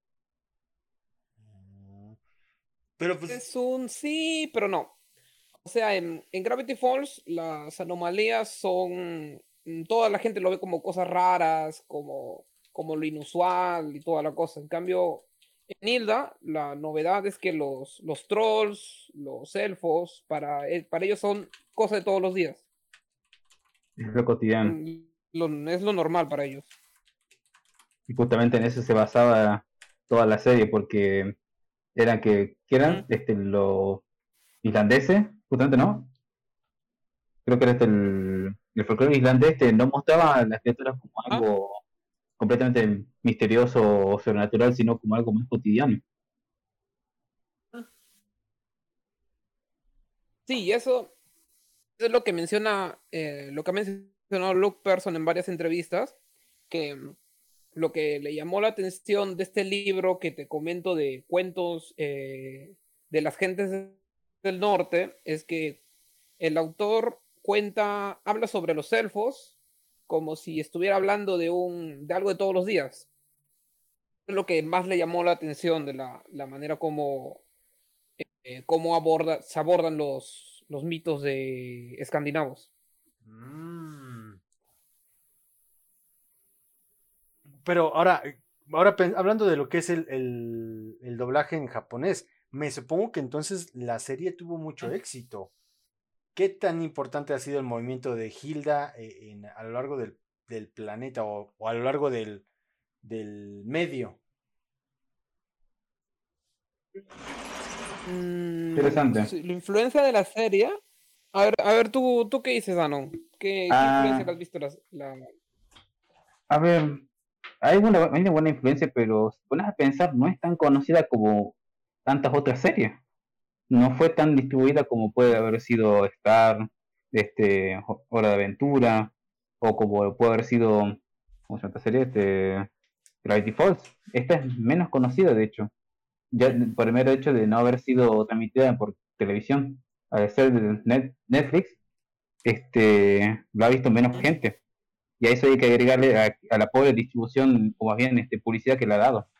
Pero pues, es un sí, pero no. O sea, en, en Gravity Falls las anomalías son... mm, Toda la gente lo ve como cosas raras, como, como lo inusual y toda la cosa. En cambio, en Hilda, la novedad es que los, los trolls, los elfos, para, eh, para ellos son cosas de todos los días. Es lo cotidiano. Mm, lo- es lo normal para ellos. Y justamente en eso se basaba toda la serie, porque eran que, que eran Ujú. este, los islandeses, justamente, ¿no? Creo que era este el, el folclore islandés, este, no mostraba a las criaturas como Ah, algo completamente misterioso o sobrenatural, sino como algo más cotidiano. sí, y eso es lo que menciona, eh, lo que ha mencionado Luke Person en varias entrevistas, que mm, lo que le llamó la atención de este libro que te comento de cuentos eh, de las gentes de- del norte es que el autor cuenta, habla sobre los elfos como si estuviera hablando de un, de algo de todos los días. Es lo que más le llamó la atención de la, la manera como, eh, cómo aborda, se abordan los, los mitos de escandinavos. mm, pero ahora, ahora pen- hablando de lo que es el, el, el doblaje en japonés, me supongo que entonces la serie tuvo mucho éxito. ¿Qué tan importante ha sido el movimiento de Hilda eh, en- a lo largo del, del planeta o, o a lo largo del, del medio? Mm, Interesante. sí, la influencia de la serie. A ver, a ver, tú, ¿tú qué dices, Danon? ¿Qué, qué influencia Ah, le has visto la, la- a ver, hay una, hay una buena influencia, pero si pones a pensar, no es tan conocida como tantas otras series. No fue tan distribuida como puede haber sido Star, este, Hora de Aventura, o como puede haber sido, ¿cómo se llama esta serie? Este, Gravity Falls. Esta es menos conocida, de hecho, ya por el mero hecho de no haber sido transmitida por televisión. Al ser de Net- Netflix, este, lo ha visto menos gente. Y a eso hay que agregarle a, a la pobre distribución, o más bien este, publicidad que le ha dado.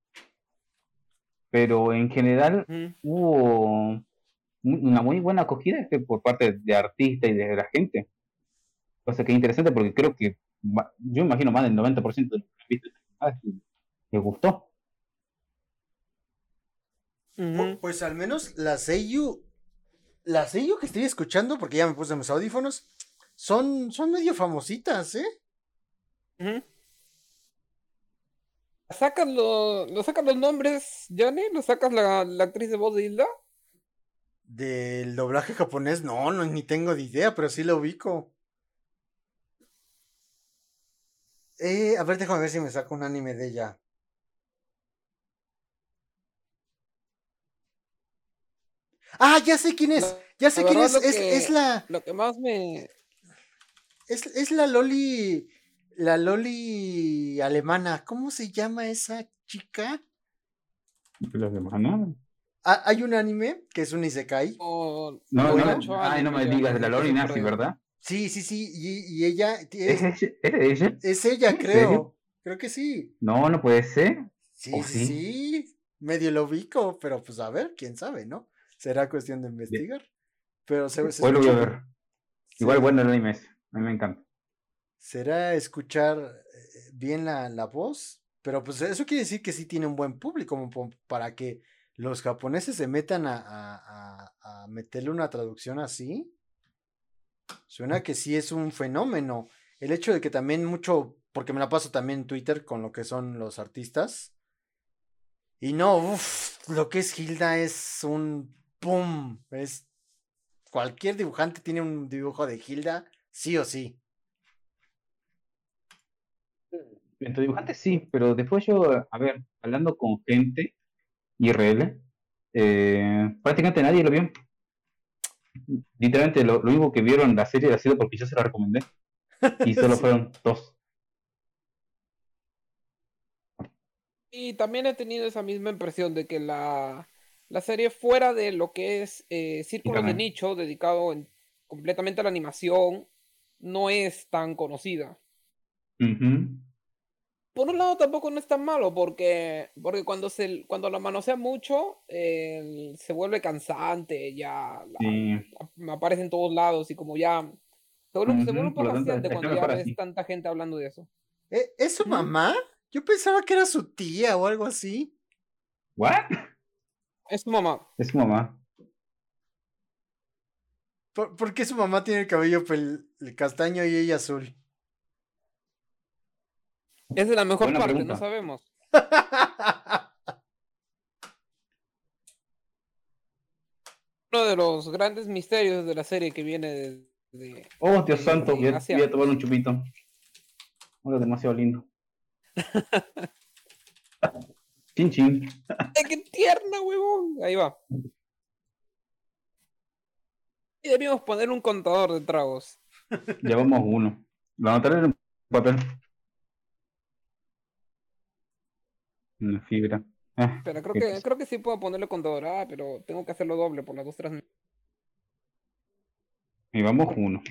Pero en general Mm, hubo una muy buena acogida este, por parte de artistas y de la gente. Cosa que es interesante porque creo que ma- yo imagino más del noventa por ciento de los que han visto esta temporada les les gustó. Pu- ujú, Pues al menos las Seiyu, las Seiyu que estoy escuchando, porque ya me puse mis audífonos, son, son medio famositas, ¿eh? ujú. ¿Sacas, lo, ¿lo sacas los nombres, Johnny? ¿Lo sacas la, la actriz de voz de Hilda? Del doblaje japonés, no, no, ni tengo de idea, pero sí lo ubico. Eh, a ver, déjame ver si me saco un anime de ella. Ah, ya sé quién es, La, ya la sé quién verdad, es, lo es, es que, la, lo que más me... es, es la Loli, la Loli alemana, ¿cómo se llama esa chica? Los demás, ¿no? Ah, hay un anime que es un isekai, No, No, no bueno, cacho ay, no anime me ya, digas no, de la no, Lori estoy Nazi, perdido. ¿verdad? sí, sí, sí, y, y ella ¿Es, es, ella- ¿es ella? es ella, ¿En serio? creo, creo que sí. No, no puede ser. Sí, ¿O sí, sí? sí, medio lo ubico, pero pues a ver, quién sabe, ¿no? Será cuestión de Bien, investigar. Pero se, se después lo voy a escucha que ver. Igual se, bueno el anime ese. A mí me encanta. será escuchar eh, bien la, la voz, pero pues eso quiere decir que sí tiene un buen público, como po- para que los japoneses se metan a, a, a- a meterle una traducción así. Suena que sí es un fenómeno. El hecho de que también mucho, porque me la paso también en Twitter con lo que son los artistas. Y no, uff, lo que es Hilda es un pum. Es cualquier dibujante tiene un dibujo de Hilda, sí o sí. En tu dibujante sí, pero después yo, a ver, hablando con gente I R L, eh, prácticamente nadie lo vio. Literalmente lo, lo único que vieron la serie ha sido porque yo se la recomendé. Y solo Sí. fueron dos. Y también he tenido esa misma impresión de que la, la serie fuera de lo que es eh, círculos de Internet. nicho, dedicado en- completamente a la animación, no es tan conocida. Ujú. Por un lado tampoco no es tan malo, porque, porque cuando se cuando la manosea mucho, eh, se vuelve cansante, ya la- Sí. ap- aparece en todos lados y como ya se vuelve, se vuelve Ujú, un por poco lo tanto, hastiante está cuando ya mejor ves así. tanta gente hablando de eso. ¿E- ¿Es su ¿Mm? mamá? Yo pensaba que era su tía o algo así. ¿What? Es su mamá. Es su mamá. ¿Por, por qué su mamá tiene el cabello pel- el castaño y ella azul? Esa es la mejor Buena parte, pregunta. no sabemos. Uno de los grandes misterios de la serie que viene de, de- Oh, Dios santo, desde voy a, hace voy a años. tomar un chupito. Algo demasiado lindo. Chin chin. ¡Ay, qué tierna, huevón! Ahí va. Y debíamos poner un contador de tragos. Llevamos uno. Lo anotaré en un papel. Una fibra. Ah, Espera, creo qué que, cosa. creo que sí puedo ponerle contador. Ah, pero tengo que hacerlo doble por las dos tras. Y vamos uno.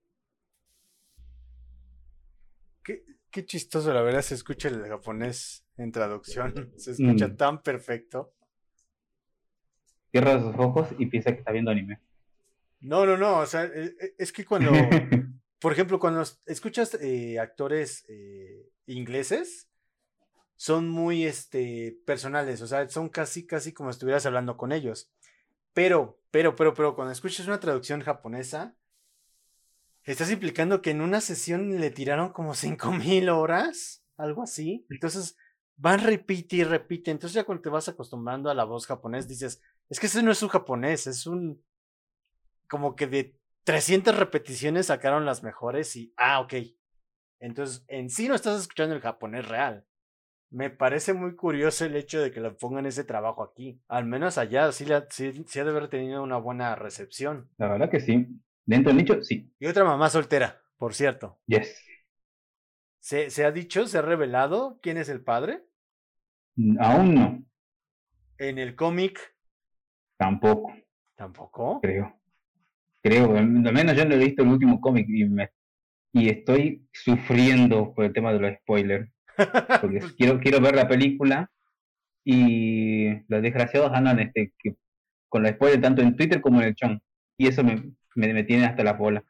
Qué, qué chistoso, la verdad, se escucha el japonés en traducción. Se escucha Mm. tan perfecto. Cierra sus ojos y piensa que está viendo anime. No, no, no. O sea, e- e- es que cuando, por ejemplo, cuando es- escuchas eh, actores eh, ingleses, son muy este, personales. O sea, son casi, casi como si estuvieras hablando con ellos. Pero, pero, pero, pero, cuando escuchas una traducción japonesa, estás implicando que en una sesión le tiraron como cinco mil horas, algo así. Entonces, van repite y repite. Entonces, ya cuando te vas acostumbrando a la voz japonés, dices, es que ese no es un japonés, es un. Como que de trescientas repeticiones sacaron las mejores y. Ah, ok. Entonces, en sí no estás escuchando el japonés real. Me parece muy curioso el hecho de que le pongan ese trabajo aquí. Al menos allá sí, la- sí, sí ha de haber tenido una buena recepción. La verdad que sí. Dentro del nicho, sí. Y otra mamá soltera, por cierto. Yes. ¿Se, se ha dicho, se ha revelado quién es el padre? Aún no. En el cómic, Tampoco, tampoco. creo. Creo. Al menos yo no he visto el último cómic y, me, y estoy sufriendo por el tema de los spoilers. Porque quiero, quiero ver la película y los desgraciados andan este, que, con los spoilers tanto en Twitter como en el chat. Y eso me, me, me tiene hasta la bola.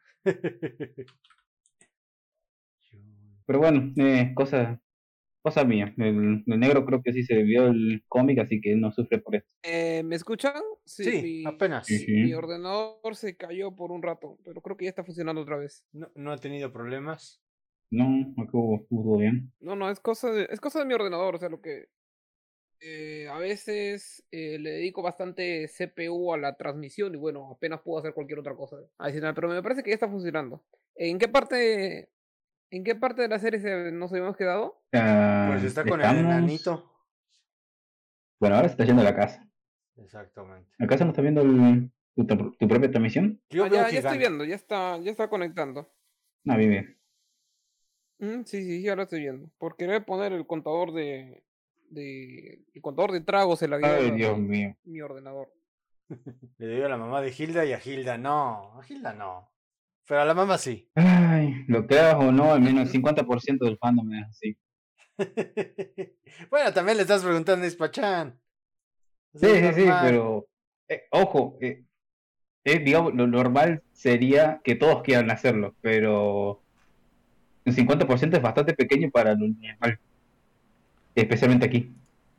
Pero bueno, eh, cosas cosa mía. El, el negro creo que sí se vio el cómic, así que no sufre por esto. Eh, ¿Me escuchan? Sí, mi, apenas. Sí, sí. mi ordenador se cayó por un rato, pero creo que ya está funcionando otra vez. No, no ha tenido problemas. No, acá estuvo estuvo bien. No, no, es cosa de, es cosa de mi ordenador, o sea, lo que eh, a veces eh, le dedico bastante C P U a la transmisión y bueno, apenas puedo hacer cualquier otra cosa adicional, pero me parece que ya está funcionando. ¿En qué parte, en qué parte de la serie se- nos habíamos quedado? Ah, Pues está con el estamos- enanito. Bueno, ahora se está yendo a la casa. Exactamente. ¿Acaso no está viendo el- tu, tu- tu propia transmisión? Yo Ah, veo ya, ya estoy gigante. viendo, ya está, ya está conectando. Ah, bien, bien. Mm, sí, sí, ya lo estoy viendo. Por querer poner el contador de, de el contador de tragos en la guía Ay, de Dios mío. mi ordenador. Le digo a la mamá de Hilda y a Hilda no. A Hilda no. Pero a la mamá sí. Ay, lo creas o no, al menos el cincuenta por ciento del fandom es así. Bueno, también le estás preguntando a Ispachan. Sí, sí, sí, pero eh, ojo, eh, eh, digamos, lo normal sería que todos quieran hacerlo, pero un cincuenta por ciento es bastante pequeño para lo normal, especialmente aquí.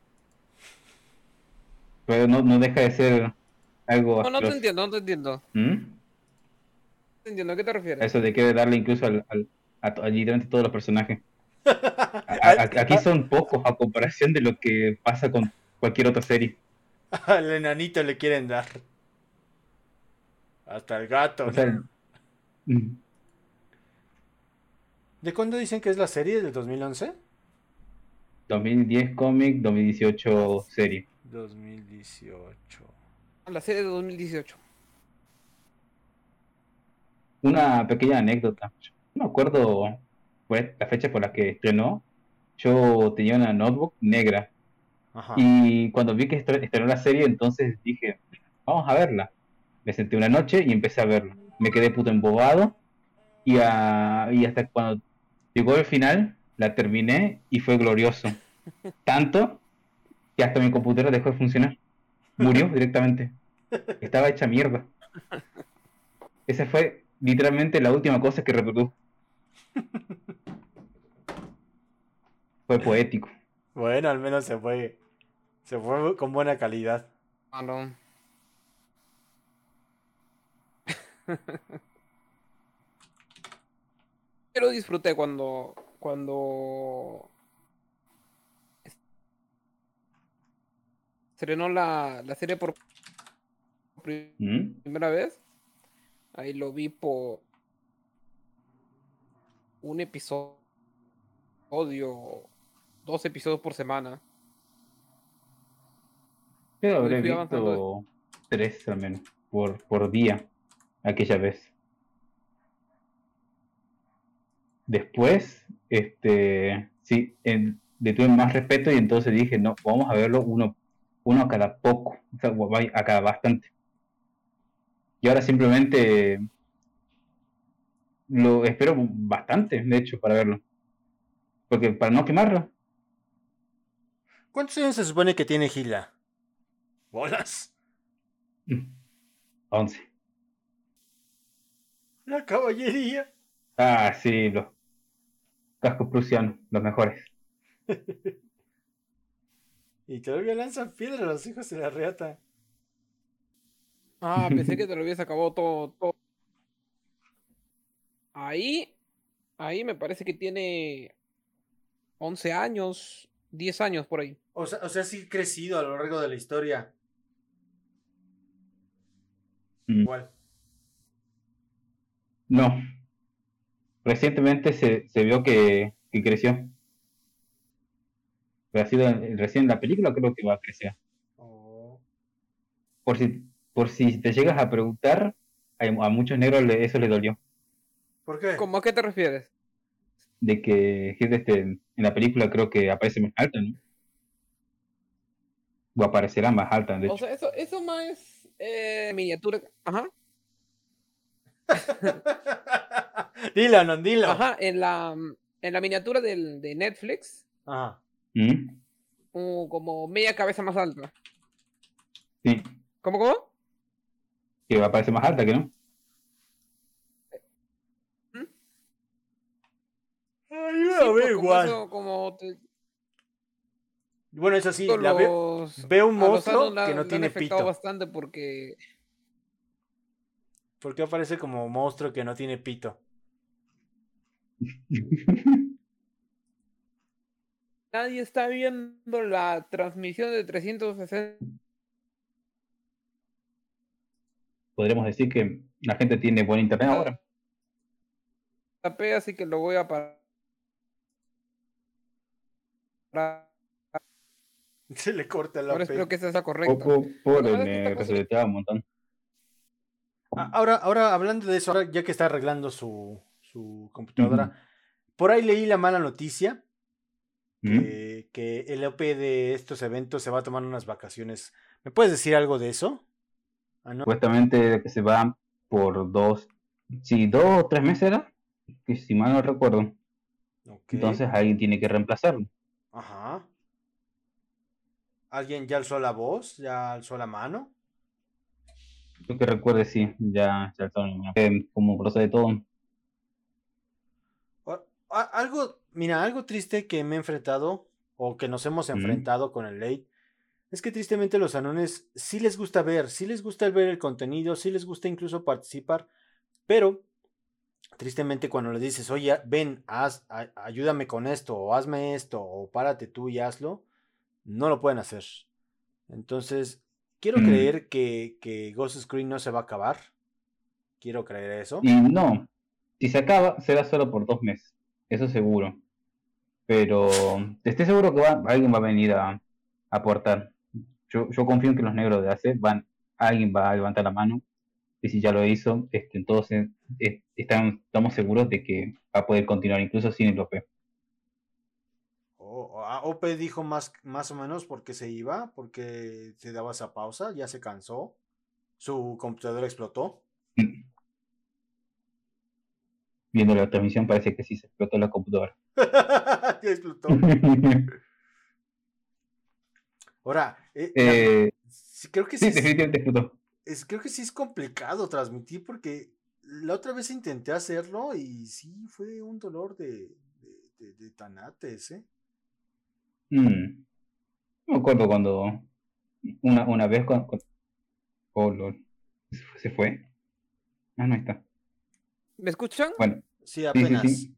Pero no, no deja de ser algo No, no te asqueroso. entiendo, no te entiendo. ¿Mm? No te entiendo, ¿a qué te refieres? Eso de que darle incluso al, al- a, to- a literalmente todos los personajes. A- a- aquí son pocos a comparación de lo que pasa con cualquier otra serie. Al enanito le quieren dar. Hasta el gato, O ¿no? sea, el- mm, ¿De cuándo dicen que es la serie? ¿Del dos mil once? dos mil diez cómic, dos mil dieciocho serie. dos mil dieciocho. La serie de dos mil dieciocho. Una pequeña anécdota. Yo no me acuerdo fue la fecha por la que estrenó. Yo tenía una notebook negra Ajá. y cuando vi que estre- estrenó la serie, entonces dije, vamos a verla. Me senté una noche y empecé a verla. Me quedé puto embobado y, a- y hasta cuando llegó el final, la terminé y fue glorioso. Tanto que hasta mi computadora dejó de funcionar. Murió directamente. Estaba hecha mierda. Esa fue literalmente la última cosa que reprodujo. Fue poético. Bueno, al menos se fue. Se fue con buena calidad. Ah, no. Pero disfruté cuando, cuando estrenó la, la serie por pri- ¿Mm? primera vez. Ahí lo vi por un episodio, dos episodios por semana. Yo habré Fui avanzando. visto tres al menos por, por día aquella vez. Después, este, sí, en- le tuve más respeto y entonces dije, no, vamos a verlo uno, uno a cada poco, o sea, guay, a cada bastante. Y ahora simplemente lo espero bastante, de hecho, para verlo. Porque para no quemarlo, ¿Cuántos años se supone que tiene Gila? ¿Bolas? once. La caballería. Ah, sí, los cascos prusianos, los mejores. Y todavía lanzan piedra a los hijos de la reata. Ah, pensé que te lo habías acabado todo, todo. Ahí, ahí me parece que tiene once años, diez años por ahí. O sea, o sea, sí ha crecido a lo largo de la historia. Mm. Igual. No. Recientemente se, se vio que, que creció. Pero ha sido en- recién en la película creo que va a crecer. Oh. Por si, por si te llegas a preguntar, a, a muchos negros le- eso les dolió. ¿Por qué? ¿Cómo a qué te refieres? De que este, en la película creo que aparece más alta, ¿no? O aparecerá más alta, de O hecho. sea, eso, eso más eh, miniatura. Ajá. Dilo, no, dilo. Ajá, en la, en la miniatura del, de Netflix, Ajá. ¿Mm? uh, como media cabeza más alta. Sí, ¿Cómo, cómo? que aparece más alta, que no. Ay, Sí, la pues, veo como igual. eso, como te- Bueno, eso sí, los, la veo, veo un a los monstruo anos la- que no le han tiene afectado pito. bastante porque ¿Por qué aparece como monstruo que no tiene pito? nadie está viendo la transmisión de trescientos sesenta. Podríamos decir que la gente tiene buen internet ahora. P, así que lo voy a parar. Se le corta la Ahora espero P. que esa sea correcta. Poco por Lo que pasa es que me esta cosa- reseteaba un montón. Ah, Ahora, ahora hablando de eso, ahora ya que está arreglando su, su computadora, Ujú. por ahí leí la mala noticia ¿Mm? que, que el O P de estos eventos se va a tomar unas vacaciones. ¿Me puedes decir algo de eso? Ah, ¿no? Supuestamente que se va por dos, sí, dos o tres meses era, que si mal no recuerdo. Ok. Entonces alguien tiene que reemplazarlo. Ajá. ¿Alguien ya alzó la voz? ¿Ya alzó la mano? Yo que recuerde, sí, ya, ya está, eh, como procede todo. O- a- Algo, mira, algo triste que me he enfrentado o que nos hemos ¿Mm? enfrentado con el late es que tristemente los anones sí les gusta ver, sí les gusta ver el contenido, sí les gusta incluso participar, pero tristemente cuando le dices, oye, ven, haz, a- ayúdame con esto, o hazme esto, o párate tú y hazlo, no lo pueden hacer. Entonces, quiero Mm. creer que, que Ghost Screen no se va a acabar. Quiero creer eso. Y no, si se acaba, será solo por dos meses, eso seguro. Pero estoy seguro que va, alguien va a venir a, a aportar. Yo, yo confío en que los negros de A C van, alguien va a levantar la mano. Y si ya lo hizo, este, entonces eh, estamos, estamos seguros de que va a poder continuar incluso sin el O P. Oh, ah, O P dijo más, más o menos por qué se iba, porque se daba esa pausa, ya se cansó. Su computadora explotó. Viendo la transmisión parece que sí se explotó la computadora. Ya explotó. Ahora, eh, la- Eh, sí, creo que sí, sí es, definitivamente explotó. es- creo que sí es complicado transmitir porque la otra vez intenté hacerlo y sí fue un dolor de, de, de- de tanates, ¿eh? Mm. No me acuerdo cuando una, una vez cuando, cuando- oh, lol. se fue. Ah, no ahí está. ¿Me escuchan? Bueno, Sí, sí, sí, apenas. sí.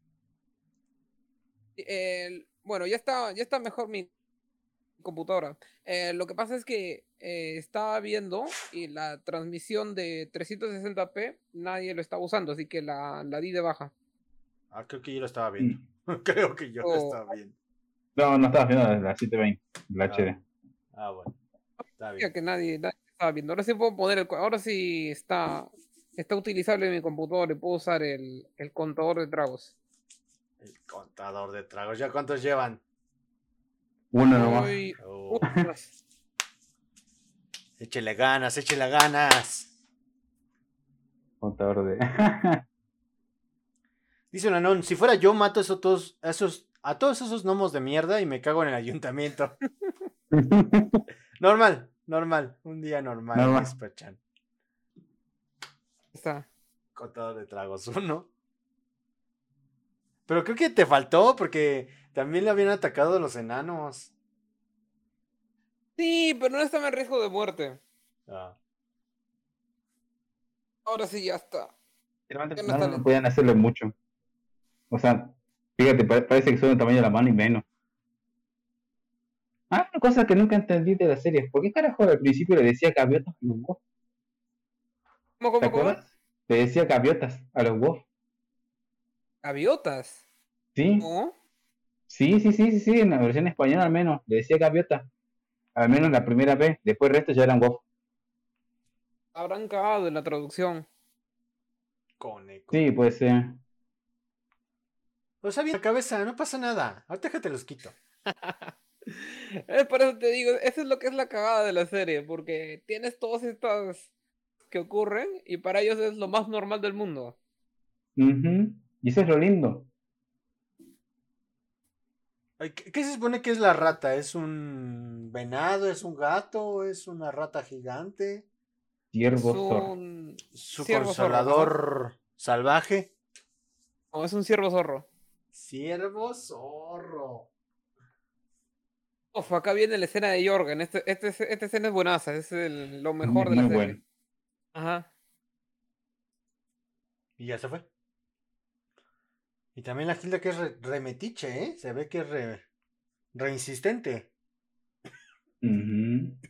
El- bueno, ya está, ya está mejor mi computadora. Eh, lo que pasa es que eh, estaba viendo y la transmisión de trescientos sesenta p nadie lo estaba usando, así que la, la di de baja. Ah, creo que yo lo estaba viendo. Mm. Creo que yo lo Oh. estaba viendo. No, no estaba viendo la, la setecientos veinte, la H D. Ah, bueno. Está Diga bien. que nadie, nadie estaba viendo. Ahora sí puedo poner el, cu- ahora sí está, está utilizable mi computador y puedo usar el, el contador de tragos. El contador de tragos. ¿Ya cuántos llevan? Uno nomás. Voy- Oh, Uf, échele ganas, échele ganas. Contador de. Dice Lanón, si fuera yo mato a esos, todos, a esos, a todos esos gnomos de mierda y me cago en el ayuntamiento. Normal, normal. Un día normal, Normal. Esperchan. está. Contador de tragos, uno. Pero creo que te faltó porque también le habían atacado los enanos. Sí, pero no estaba en riesgo de muerte. Ah. Ahora sí ya está. Realmente Ya no no, está no lento. podían hacerle mucho. O sea, fíjate, pa- parece que son del tamaño de la mano y menos. Ah, una cosa que nunca entendí de la serie. ¿Por qué carajo al principio le decía gaviotas a los WoW? ¿Cómo, ¿Te cómo, cómo? acuerdas? Le decía gaviotas a los WoW. ¿Gaviotas? ¿Sí? ¿No? Sí, sí, sí, sí, sí, en la versión española al menos. Le decía gaviota. Al menos la primera vez. Después el resto ya eran WoW. Habrán cagado en la traducción. Coneco. Sí, puede ser. O sea, bien la cabeza, no pasa nada. Ahorita que te los quito. Es por eso te digo, eso es lo que es la cagada de la serie, porque tienes todas estas que ocurren y para ellos es lo más normal del mundo. Ujú. Y eso es lo lindo. Ay, ¿Qué, qué se supone que es la rata? ¿Es un venado? ¿Es un gato? ¿Es una rata gigante? Es Ciervo zorro. un ¿Su ciervo zorro, ajá. consolador salvaje? No, es un ciervo zorro. Ciervo zorro. Uf, acá viene la escena de Jorgen. Este, este, esta escena es buenaza, es el- lo mejor de la Muy serie. bueno. Ajá. Y ya se fue. Y también la Hilda que es re, remetiche, ¿eh? Se ve que es re, reinsistente. Ujú.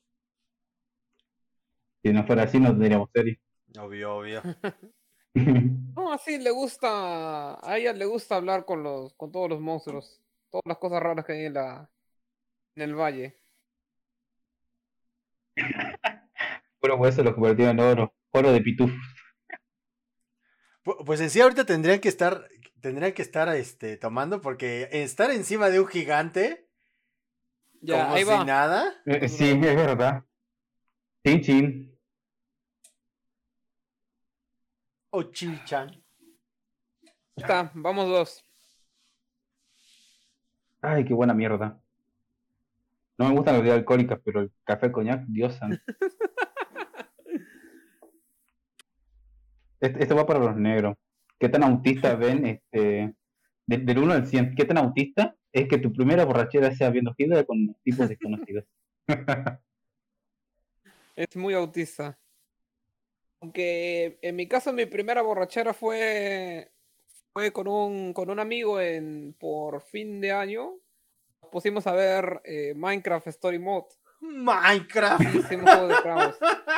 Si no fuera así, no tendríamos serie. Obvio, obvio. No, así le gusta, a ella le gusta hablar con los, con todos los monstruos, todas las cosas raras que hay en la, en el valle. Puro hueso lo convirtió en oro. Oro de pitufo. Pu- Pues en sí ahorita tendrían que estar, tendrían que estar este, tomando porque estar encima de un gigante, Ya, como ahí si va. nada. Eh, sí, es verdad. Chin chin. O Chilchan. Está, vamos dos. Ay, qué buena mierda. No me gustan las bebidas alcohólicas, pero el café coñac, Dios santo. Este- Esto va para los negros. ¿Qué tan autista ven este de- del uno al cien? ¿Qué tan autista es que tu primera borrachera sea viendo Hitler con tipos desconocidos? Es muy autista. Aunque en mi caso mi primera borrachera fue, fue con un, con un amigo en, por fin de año. Nos pusimos a ver eh, Minecraft Story Mode. Minecraft. Hicimos juego de cravos.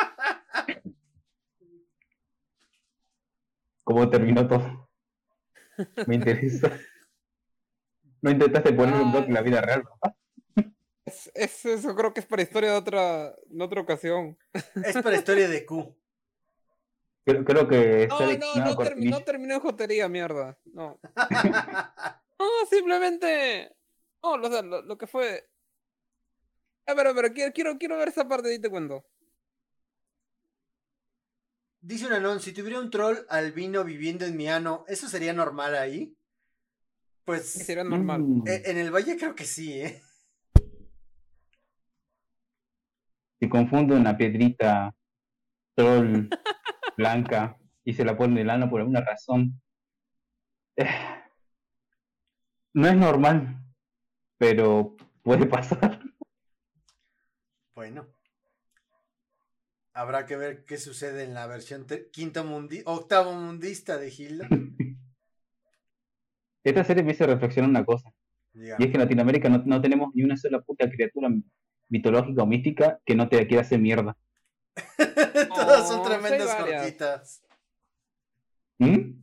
¿Cómo terminó todo? Me interesa. ¿No intentaste poner un bloque en la vida real, papá? Es, es- eso creo que es para historia de otra, en otra ocasión. Es para historia de Q. Creo, creo que No, está no, seleccionado no, termi- cortinilla. no terminó en jotería, mierda. No. No, simplemente. No, o sea, lo, lo que fue. A ver, a ver, quiero, quiero, quiero ver esa parte y te cuento. Dice un anón, si tuviera un troll albino viviendo en mi ano, ¿eso sería normal ahí? Pues Sí, sería normal. Mm, eh, en el valle creo que sí, ¿eh? Si confunde una piedrita troll blanca y se la pone en el ano por alguna razón. eh, no es normal, pero puede pasar. Bueno. Habrá que ver qué sucede en la versión te- quinto mundi octavo mundista de Hilda. Esta serie me hizo reflexionar una cosa. Dígame. Y es que en Latinoamérica no, no tenemos ni una sola puta criatura mitológica o mística que no te quiera hacer mierda. Todas son No, tremendas sí hay varias. corquitas. ¿Mm?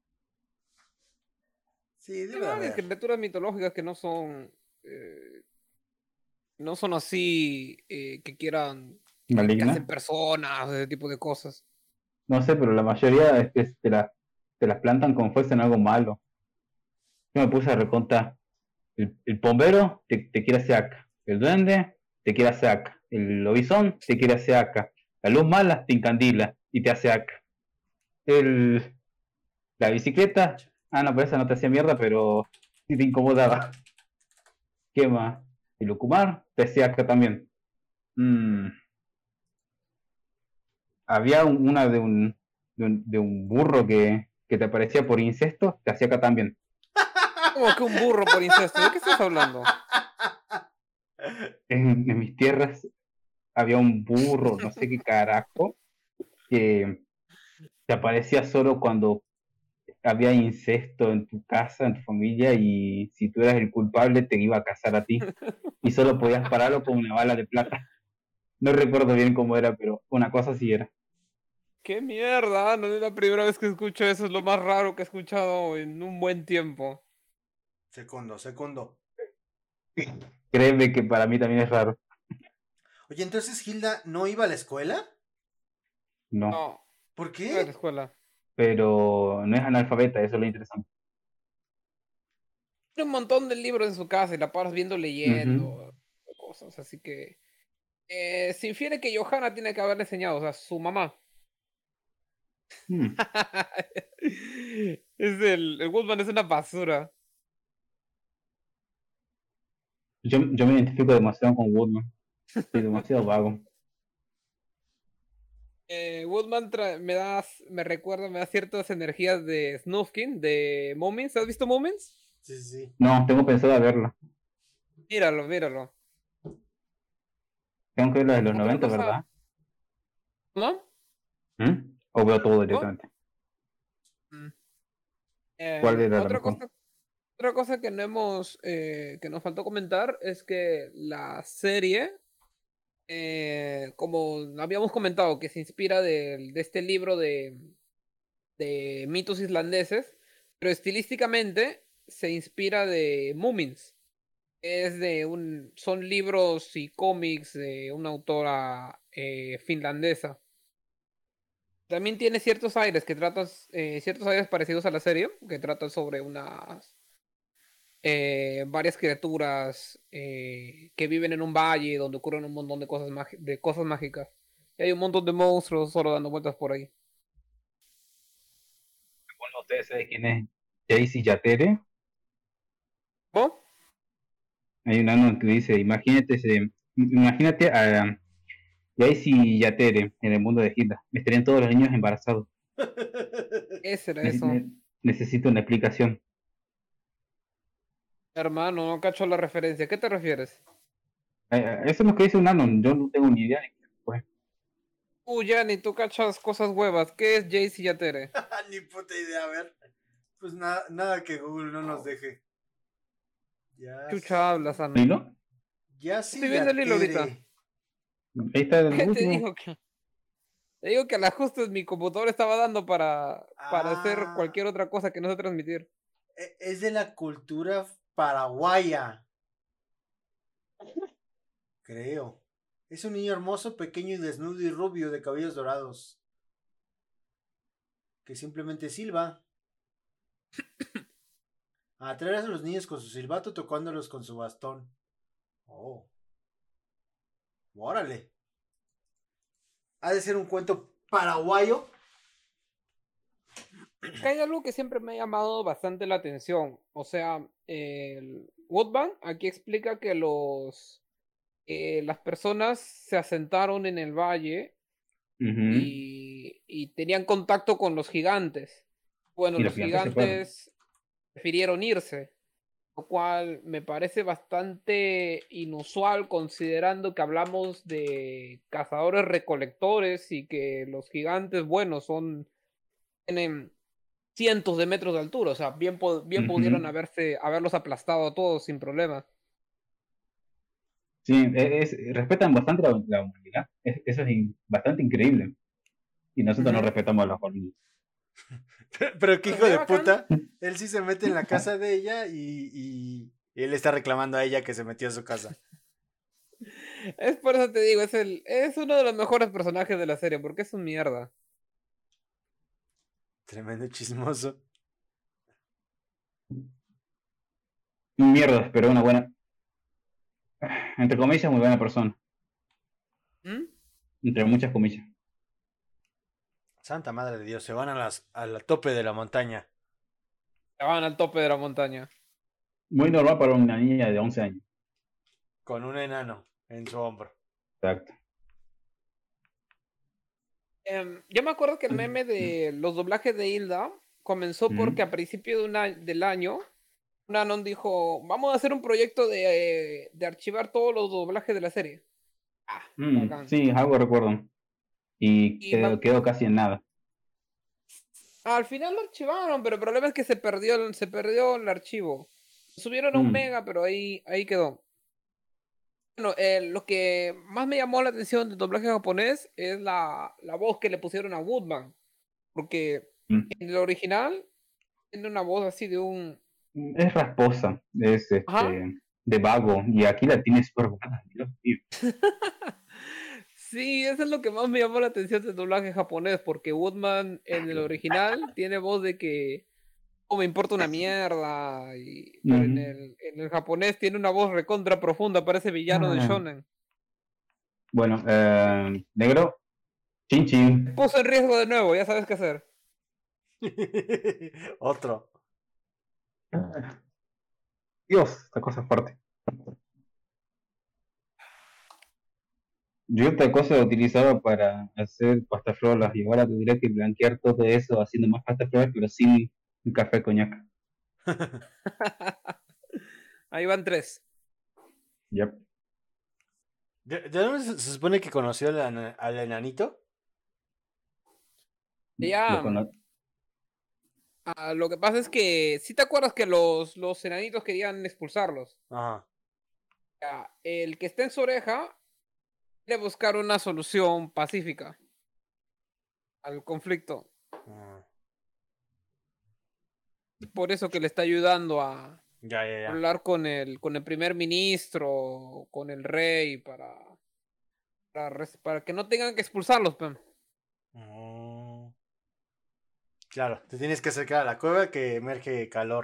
Sí, Hay debe varias haber. criaturas mitológicas que no son. eh, no son así. eh, que quieran. Que ¿Maligna? hacen personas, ese tipo de cosas. No sé, pero la mayoría es que te, la- te las plantan como fuesen algo malo. Yo me puse a recontar. El, el bombero te, te quiere hacer acá. El duende te quiere hacer acá. El lobizón te quiere hacer acá. La luz mala te encandila y te hace acá. El, la bicicleta, ah, no, pero esa no te hacía mierda, pero sí te incomodaba. ¿Qué más? El Ukumar te hacía acá también. Mm, había un- una de un, de un, de un burro que, que te aparecía por incesto, te hacía acá también. ¿Cómo que un burro por incesto? ¿De qué estás hablando? En, en mis tierras había un burro, no sé qué carajo, que te aparecía solo cuando había incesto en tu casa, en tu familia, y si tú eras el culpable te iba a casar a ti. Y solo podías pararlo con una bala de plata. No recuerdo bien cómo era, pero una cosa así era. ¡Qué mierda! No es la primera vez que escucho eso, es lo más raro que he escuchado en un buen tiempo. Segundo, segundo. Créeme que para mí también es raro. Oye, entonces Hilda no iba a la escuela. No, No, ¿Por no iba a la qué? escuela. pero no es analfabeta, eso es lo interesante. Tiene un montón de libros en su casa y la paras viendo leyendo cosas, así que eh, se infiere que Johanna tiene que haberle enseñado, o sea, su mamá. Hmm. Es el, el Woodman es una basura. Yo, yo me identifico demasiado con Woodman. Soy demasiado vago. Eh, Woodman tra- me da, me recuerda, me da ciertas energías de Snufkin, de Moments. ¿Has visto Moments? Sí, sí, sí. No, tengo pensado a verla. Míralo, míralo. Tengo que ver la de los Otra noventa, cosa- ¿verdad? ¿No? ¿Mm? O veo todo directamente. Eh, ¿Cuál era la otra mejor? cosa, otra cosa que no hemos, eh, que nos faltó comentar es que la serie, eh, como habíamos comentado, que se inspira del- de, este libro de, de mitos islandeses, pero estilísticamente se inspira de Moomins. Es de un, son libros y cómics de una autora eh, finlandesa. También tiene ciertos aires que tratas, eh, ciertos aires parecidos a la serie, que tratan sobre unas eh, varias criaturas eh, que viven en un valle donde ocurren un montón de cosas, magi- de cosas mágicas. Y hay un montón de monstruos solo dando vueltas por ahí. Bueno, ustedes saben quién es Jaycee Yatere. ¿Oh? Hay un ano que dice, imagínate, ese- imagínate a Jaycee Yatere en el mundo de Hilda. Estarían todos los niños embarazados. Ese era Ne- eso. ne- necesito una explicación. Hermano, no cacho la referencia. ¿A qué te refieres? Eh, eh, Eso es lo que dice un ano, yo no tengo ni idea de qué fue. Uh, ya ni tú cachas cosas huevas. ¿Qué es Jaycee Yatere? Ni puta idea, a ver. Pues nada, nada que Google no nos deje. Ya. Chucha hablas, Ana. ¿Hilo? Ya sí. Estoy viendo el hilo Yatere. ahorita. Ahí está el ¿Qué te último. digo que? Te digo que a las justas mi computador estaba dando para, para hacer Ah. cualquier otra cosa que no sea transmitir. E- Es de la cultura paraguaya. Creo. Es un niño hermoso, pequeño y desnudo y rubio de cabellos dorados. Que simplemente silba. Atraer a los niños con su silbato tocándolos con su bastón. Oh. Órale. Ha de ser un cuento paraguayo. Acá hay algo que siempre me ha llamado bastante la atención. O sea, el Woodman aquí explica que los eh, las personas se asentaron en el valle Ujú. y, y tenían contacto con los gigantes. Bueno, Y los los gigantes se fueron. gigantes prefirieron irse, lo cual me parece bastante inusual considerando que hablamos de cazadores recolectores y que los gigantes, bueno, son tienen cientos de metros de altura, o sea, bien, po- bien Ujú. pudieron haberse, haberlos aplastado a todos sin problema. Sí, e- es, respetan bastante la, la humanidad. Es- eso es in- bastante increíble. Y nosotros no Ujú. respetamos a los hormigas. Pero qué Pero hijo qué de bacán. puta. Él sí se mete en la casa de ella y, y él está reclamando a ella que se metió a su casa. Es por eso te digo, es el, es uno de los mejores personajes de la serie, porque es un mierda. Tremendo chismoso. Mierda, pero una buena, entre comillas, muy buena persona. ¿Mm? Entre muchas comillas. Santa madre de Dios, se van a las, al tope de la montaña. Se van al tope de la montaña. Muy normal para una niña de once años. Con un enano en su hombro. Exacto. Em, yo me acuerdo que el meme de los doblajes de Hilda comenzó porque a principio de una- del año, un anon dijo, vamos a hacer un proyecto de, eh, de archivar todos los doblajes de la serie. Ah, Mm, bacán. sí, algo recuerdo. Y Y quedó, ma- quedó casi en nada. Al final lo archivaron, pero el problema es que se perdió, el- se perdió el archivo. Subieron a un Mm. mega, pero ahí, ahí quedó. Bueno, eh, lo que más me llamó la atención del doblaje japonés es la, la voz que le pusieron a Woodman. Porque Mm. en el original tiene una voz así de un... Es rasposa, es Ajá. este, de vago. Y aquí la tiene súper buena. Dios mío. Sí, eso es lo que más me llamó la atención del doblaje japonés, porque Woodman en el original tiene voz de que no me importa una mierda, y, pero en, Ujú. el, en el japonés tiene una voz recontra profunda, parece villano de Ah. shonen. Bueno, eh, negro, chin chin. Puso en riesgo de nuevo, ya sabes qué hacer. Otro. Dios, esta cosa es fuerte. Yo esta cosa la utilizaba para hacer pasta floras y ahora tendría que blanquear todo eso haciendo más pasta floras, pero sin un café coñac. Ahí van tres. Yep. ¿De, de dónde se, se supone que conoció al, ana- al enanito? Ya, Lo cono- ah, lo que pasa es que, si te acuerdas que los, los enanitos querían expulsarlos. Ajá. Ya, el que está en su oreja quiere buscar una solución pacífica al conflicto. Ah, Por eso que le está ayudando a ya, ya, ya. hablar con el, con el primer ministro, con el rey, para, para, res- para que no tengan que expulsarlos, pe. Mm. Claro, te tienes que acercar a la cueva que emerge calor.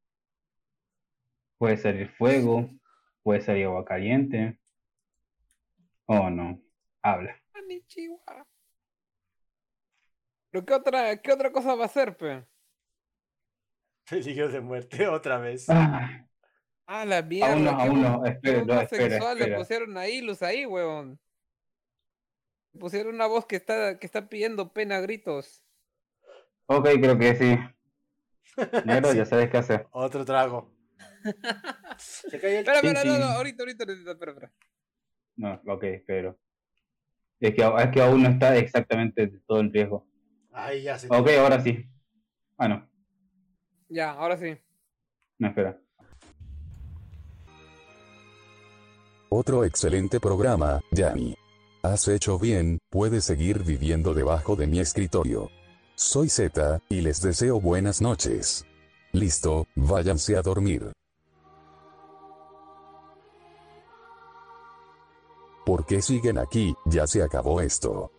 Puede ser el fuego, puede ser agua caliente. Oh no, habla. Konnichiwa. ¿Pero qué otra, qué otra cosa va a hacer, pe? Peligro de muerte otra vez. Ah, Ah, la mierda. aún no, qué aún voz- no, qué espera, voz no, más espera, sexual le espera. pusieron ahí, luz ahí, huevón. Le pusieron una voz que está, que está pidiendo pena a gritos. Ok, creo que sí. Negro, Sí. ya sabes qué hacer. Otro trago. Se cayó el... Espera, Chin, espera, no, no, chin. ahorita, ahorita, ahorita, espera, espera. No, ok, espero. Es que, es que aún no está exactamente todo en riesgo. Ahí ya se... Ok, ahora sí. Ah, no, Ya, ahora sí. no, espera. Otro excelente programa, Yanni. Has hecho bien, puedes seguir viviendo debajo de mi escritorio. Soy Z, y les deseo buenas noches. Listo, váyanse a dormir. ¿Por qué siguen aquí? Ya se acabó esto.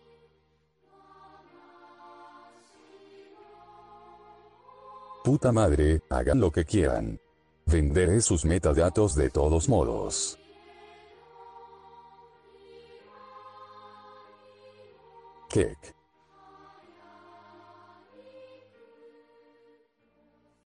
Puta madre, hagan lo que quieran. Venderé sus metadatos de todos modos. Kek.